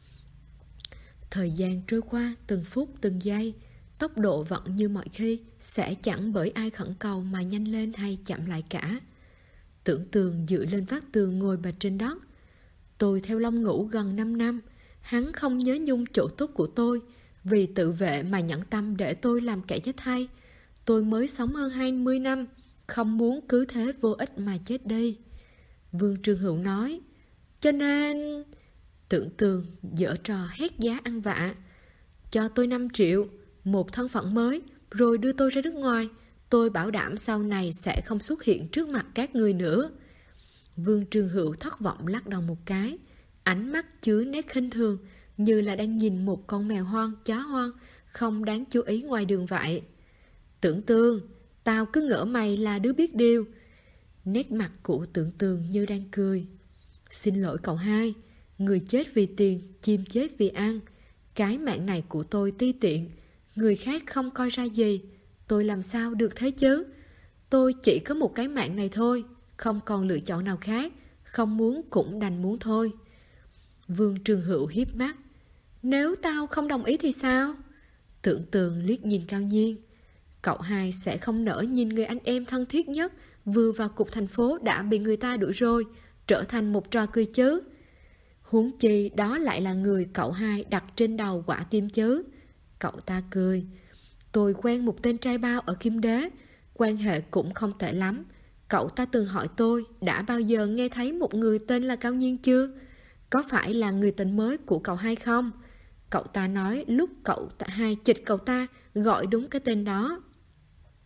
Thời gian trôi qua từng phút từng giây, tốc độ vẫn như mọi khi, sẽ chẳng bởi ai khẩn cầu mà nhanh lên hay chậm lại cả. Tưởng Tường dựa lên vách tường ngồi bệt trên đất. Tôi theo Long ngủ gần 5 năm, hắn không nhớ nhung chỗ tốt của tôi, vì tự vệ mà nhẫn tâm để tôi làm kẻ chết hay. Tôi mới sống hơn 20 năm, không muốn cứ thế vô ích mà chết đi. Vương Trường Hữu nói. Cho nên... Tưởng Tường giở trò hét giá ăn vạ. Cho tôi 5 triệu, một thân phận mới, rồi đưa tôi ra nước ngoài. Tôi bảo đảm sau này sẽ không xuất hiện trước mặt các người nữa. Vương Trường Hữu thất vọng lắc đầu một cái. Ánh mắt chứa nét khinh thường, như là đang nhìn một con mèo hoang, chó hoang, không đáng chú ý ngoài đường vậy. Tưởng Tường, tao cứ ngỡ mày là đứa biết điều. Nét mặt của Tưởng Tường như đang cười. Xin lỗi cậu hai, người chết vì tiền, chim chết vì ăn. Cái mạng này của tôi ti tiện, người khác không coi ra gì. Tôi làm sao được thế chứ? Tôi chỉ có một cái mạng này thôi, không còn lựa chọn nào khác. Không muốn cũng đành muốn thôi. Vương Trường Hữu hiếp mắt. Nếu tao không đồng ý thì sao? Tưởng Tường liếc nhìn Cao Nhiên. Cậu hai sẽ không nỡ nhìn người anh em thân thiết nhất vừa vào cục thành phố đã bị người ta đuổi rồi, trở thành một trò cười chứ. Huống chi đó lại là người cậu hai đặt trên đầu quả tim chứ. Cậu ta cười. Tôi quen một tên trai bao ở Kim Đế, quan hệ cũng không tệ lắm. Cậu ta từng hỏi tôi đã bao giờ nghe thấy một người tên là Cao Nhiên chưa? Có phải là người tình mới của cậu hai không? Cậu ta nói lúc cậu hai chịch cậu ta gọi đúng cái tên đó.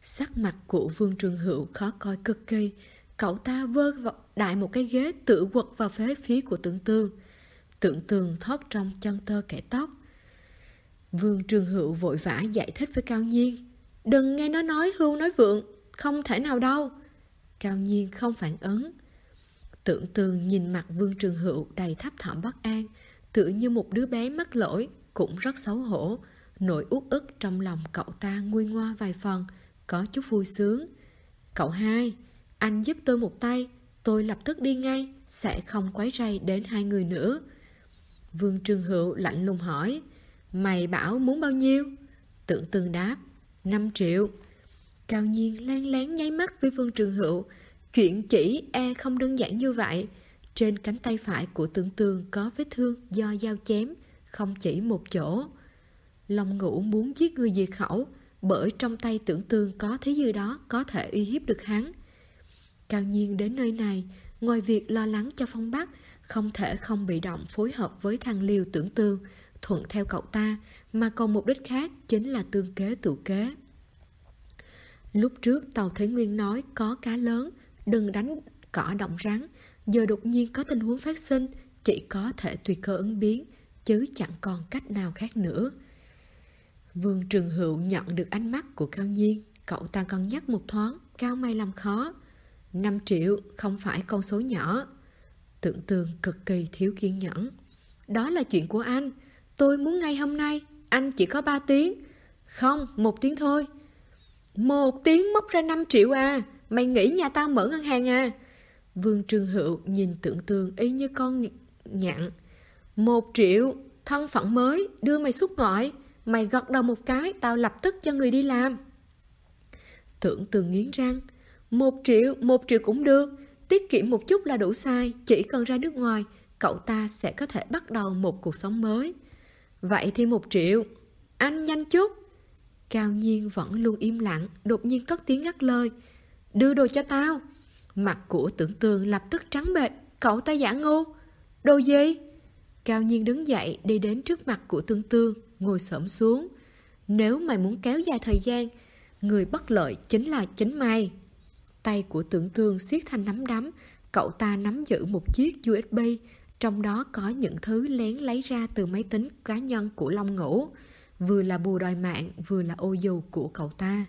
Sắc mặt của Vương Trường Hữu khó coi cực kỳ. Cậu ta vơ đại một cái ghế tự quật vào phía của Tưởng Tường. Tưởng Tường thoát trong chân tơ kẻ tóc. Vương Trường Hữu vội vã giải thích với Cao Nhiên. Đừng nghe nó nói hưu nói vượng, không thể nào đâu. Cao Nhiên không phản ứng. Tưởng Tường nhìn mặt Vương Trường Hữu đầy thấp thỏm bất an, tựa như một đứa bé mắc lỗi, cũng rất xấu hổ. Nỗi uất ức trong lòng cậu ta nguôi ngoa vài phần, có chút vui sướng. Cậu hai, anh giúp tôi một tay, tôi lập tức đi ngay, sẽ không quấy rầy đến hai người nữa. Vương Trường Hữu lạnh lùng hỏi, mày bảo muốn bao nhiêu? Tưởng Tường đáp, 5 triệu. Cao Nhiên lén lén nháy mắt với Vương Trường Hữu. Chuyện chỉ không đơn giản như vậy. Trên cánh tay phải của Tưởng Tường có vết thương do dao chém, không chỉ một chỗ. Long Ngũ muốn giết người diệt khẩu, bởi trong tay Tưởng Tường có thứ gì đó có thể uy hiếp được hắn. Cao Nhiên đến nơi này, ngoài việc lo lắng cho Phong Bắc, không thể không bị động phối hợp với thằng Liều Tưởng Tường, thuận theo cậu ta, mà còn mục đích khác chính là tương kế tự kế. Lúc trước Tàu Thế Nguyên nói có cá lớn, đừng đánh cỏ động rắn. Giờ đột nhiên có tình huống phát sinh, chỉ có thể tùy cơ ứng biến, chứ chẳng còn cách nào khác nữa. Vương Trường Hữu nhận được ánh mắt của Cao Nhiên. Cậu ta cân nhắc một thoáng, cao mày làm khó. 5 triệu không phải con số nhỏ. Tưởng Tường cực kỳ thiếu kiên nhẫn. Đó là chuyện của anh, tôi muốn ngay hôm nay. Anh chỉ có 3 tiếng. Không, 1 tiếng thôi. 1 tiếng móc ra 5 triệu à? Mày nghĩ nhà tao mở ngân hàng à? Vương Trường Hữu nhìn Tưởng Tường y như con nhặn. 1 triệu, thân phận mới, đưa mày xuất ngoại. Mày gật đầu một cái, tao lập tức cho người đi làm. Tưởng Tường nghiến răng. 1 triệu cũng được. Tiết kiệm một chút là đủ sai. Chỉ cần ra nước ngoài, cậu ta sẽ có thể bắt đầu một cuộc sống mới. Vậy thì 1 triệu. Anh nhanh chút. Cao Nhiên vẫn luôn im lặng, đột nhiên cất tiếng ngắt lời. Đưa đồ cho tao. Mặt của Tưởng Tường lập tức trắng bệch. Cậu ta giả ngu. Đồ gì? Cao Nhiên đứng dậy đi đến trước mặt của Tưởng Tường, ngồi xổm xuống. Nếu mày muốn kéo dài thời gian, người bất lợi chính là chính mày. Tay của Tưởng Tường siết thành nắm đấm. Cậu ta nắm giữ một chiếc USB, trong đó có những thứ lén lấy ra từ máy tính cá nhân của Long Ngũ, vừa là bùa đòi mạng, vừa là ô dù của cậu ta.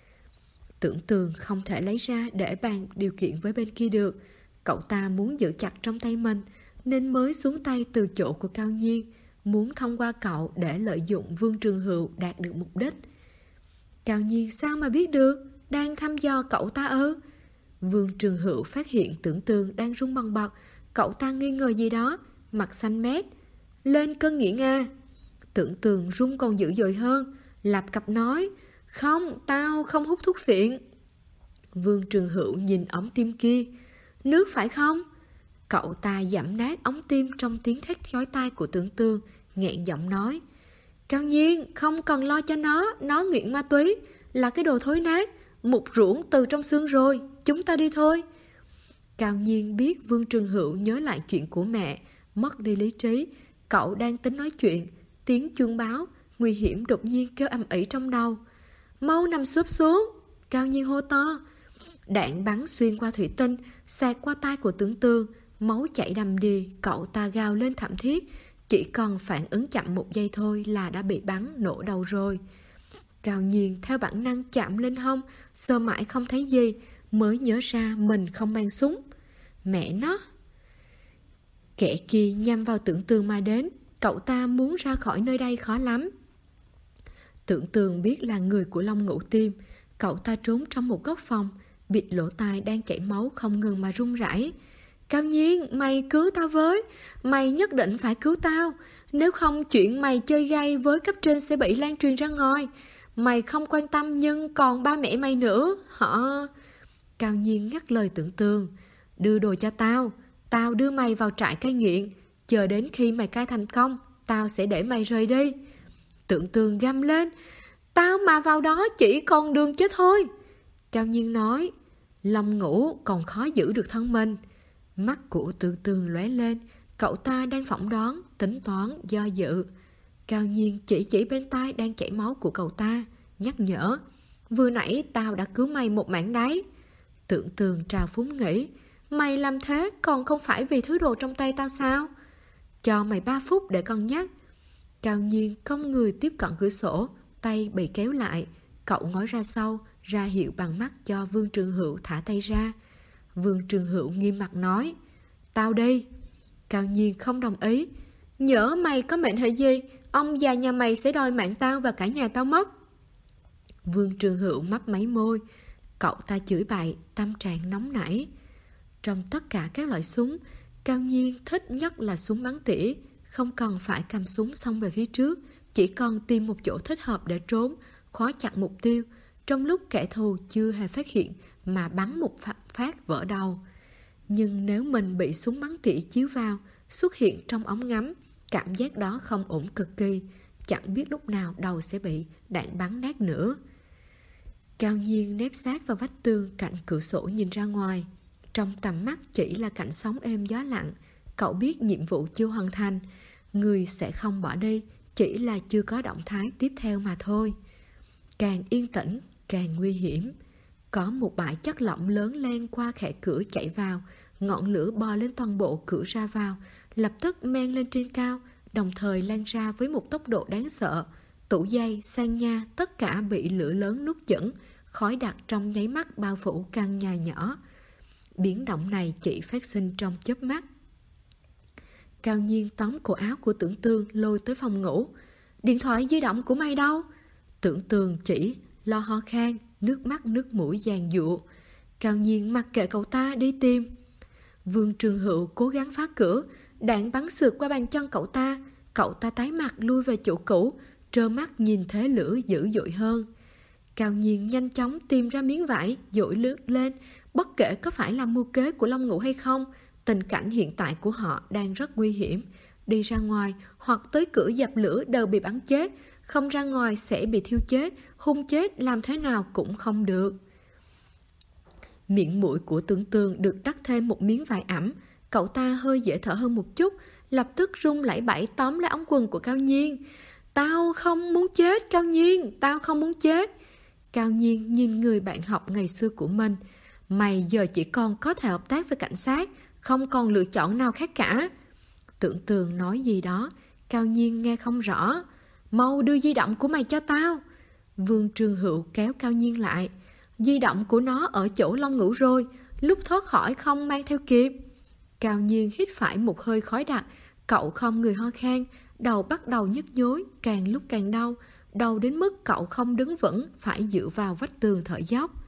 Tưởng Tường không thể lấy ra để bàn điều kiện với bên kia được. Cậu ta muốn giữ chặt trong tay mình, nên mới xuống tay từ chỗ của Cao Nhiên, muốn thông qua cậu để lợi dụng Vương Trường Hữu đạt được mục đích. Cao Nhiên sao mà biết được? Đang thăm dò cậu ta ư? Vương Trường Hữu phát hiện Tưởng Tường đang run bần bật. Cậu ta nghi ngờ gì đó, mặt xanh mét. Lên cơn nghiện à? Tưởng Tường run còn dữ dội hơn, lặp cặp nói. Không, tao không hút thuốc phiện. Vương Trường Hữu nhìn ống tim kia. Nước phải không? Cậu ta giẫm nát ống tim trong tiếng thét chói tai của Tưởng Tường, nghẹn giọng nói. Cao Nhiên, không cần lo cho nó nghiện ma túy, là cái đồ thối nát, mục ruỗng từ trong xương rồi, chúng ta đi thôi. Cao Nhiên biết Vương Trường Hữu nhớ lại chuyện của mẹ, mất đi lý trí. Cậu đang tính nói chuyện, tiếng chuông báo, nguy hiểm đột nhiên kêu ầm ĩ trong đầu. Mau nằm xúp xuống, Cao Nhiên hô to. Đạn bắn xuyên qua thủy tinh, xẹt qua tai của Tưởng Tường, máu chảy đầm đìa. Cậu ta gào lên thảm thiết, chỉ cần phản ứng chậm 1 giây thôi là đã bị bắn nổ đầu rồi. Cao Nhiên theo bản năng chạm lên hông, sờ mãi không thấy gì, mới nhớ ra mình không mang súng. Mẹ nó! Kẻ kia nhắm vào Tưởng Tường mà đến, cậu ta muốn ra khỏi nơi đây khó lắm. Tưởng Tường biết là người của Long Ngũ Tiêm. Cậu ta trốn trong một góc phòng, bịt lỗ tai đang chảy máu không ngừng mà run rẩy. Cao Nhiên, mày cứu tao với. Mày nhất định phải cứu tao. Nếu không chuyện mày chơi gay với cấp trên sẽ bị lan truyền ra ngoài. Mày không quan tâm nhưng còn ba mẹ mày nữa. Họ... Cao Nhiên ngắt lời Tưởng Tường. Đưa đồ cho tao. Tao đưa mày vào trại cai nghiện. Chờ đến khi mày cai thành công, tao sẽ để mày rời đi. Tưởng Tường gầm lên. Tao mà vào đó chỉ còn đường chết thôi. Cao Nhiên nói. Long Ngũ còn khó giữ được thân mình. Mắt của Tưởng Tường lóe lên. Cậu ta đang phỏng đoán, tính toán, do dự. Cao Nhiên chỉ bên tai đang chảy máu của cậu ta, nhắc nhở. vừa nãy tao đã cứu mày một mạng đấy. Tưởng Tường trào phúng nghĩ, mày làm thế còn không phải vì thứ đồ trong tay tao sao? Cho mày 3 phút để cân nhắc. Cao Nhiên cong người tiếp cận cửa sổ, tay bị kéo lại. Cậu ngó ra sau, ra hiệu bằng mắt cho Vương Trường Hữu thả tay ra. Vương Trường Hữu nghiêm mặt nói, tao đi. Cao Nhiên không đồng ý. Nhỡ mày có mệnh hệ gì, ông già nhà mày sẽ đòi mạng tao và cả nhà tao mất. Vương Trường Hữu mấp máy môi. Cậu ta chửi bậy, tâm trạng nóng nảy. Trong tất cả các loại súng, Cao Nhiên thích nhất là súng bắn tỉa. Không cần phải cầm súng xông về phía trước, chỉ cần tìm một chỗ thích hợp để trốn, khóa chặt mục tiêu, trong lúc kẻ thù chưa hề phát hiện mà bắn một phát vỡ đầu. Nhưng nếu mình bị súng bắn tỉa chiếu vào, xuất hiện trong ống ngắm, cảm giác đó không ổn cực kỳ, chẳng biết lúc nào đầu sẽ bị đạn bắn nát nữa. Cao Nhiên nép sát vào vách tường cạnh cửa sổ nhìn ra ngoài. Trong tầm mắt chỉ là cảnh sóng êm gió lặng. Cậu biết nhiệm vụ chưa hoàn thành, người sẽ không bỏ đi, chỉ là chưa có động thái tiếp theo mà thôi. Càng yên tĩnh, càng nguy hiểm. Có một bãi chất lỏng lớn len qua khe cửa chạy vào, ngọn lửa bò lên toàn bộ cửa ra vào, lập tức men lên trên cao, đồng thời lan ra với một tốc độ đáng sợ. Tủ giày, sàn nhà, tất cả bị lửa lớn nuốt chửng, khói đặc trong nháy mắt bao phủ căn nhà nhỏ. Biến động này chỉ phát sinh trong chớp mắt. Cao Nhiên tóm cổ áo của Tưởng Tường lôi tới phòng ngủ. Điện thoại di động của mày đâu? Tưởng Tường chỉ, lo ho khan, nước mắt nước mũi giàn giụa. Cao Nhiên mặc kệ cậu ta đi tìm. Vương Trường Hữu cố gắng phá cửa, đạn bắn sượt qua bàn chân cậu ta. Cậu ta tái mặt lui về chỗ cũ, trơ mắt nhìn thế lửa dữ dội hơn. Cao Nhiên nhanh chóng tìm ra miếng vải, dội lướt lên. Bất kể có phải là mưu kế của Long Ngũ hay không, tình cảnh hiện tại của họ đang rất nguy hiểm. Đi ra ngoài hoặc tới cửa dập lửa đều bị bắn chết, không ra ngoài sẽ bị thiêu chết, hung chết làm thế nào cũng không được. Miệng mũi của Tưởng Tường được đắp thêm một miếng vải ẩm. Cậu ta hơi dễ thở hơn một chút, lập tức run lẩy bẩy tóm lấy ống quần của Cao Nhiên. Tao không muốn chết, Cao Nhiên, tao không muốn chết. Cao Nhiên nhìn người bạn học ngày xưa của mình. Mày giờ chỉ còn có thể hợp tác với cảnh sát, không còn lựa chọn nào khác cả. Tưởng Tường nói gì đó, Cao Nhiên nghe không rõ. Mau đưa di động của mày cho tao. Vương Trường Hữu kéo Cao Nhiên lại. Di động của nó ở chỗ Long Ngũ rồi, lúc thoát khỏi không mang theo kịp. Cao Nhiên hít phải một hơi khói đặc. Cậu không người ho khan, đầu bắt đầu nhức nhối, càng lúc càng đau. Đau đến mức cậu không đứng vững, phải dựa vào vách tường thở dốc.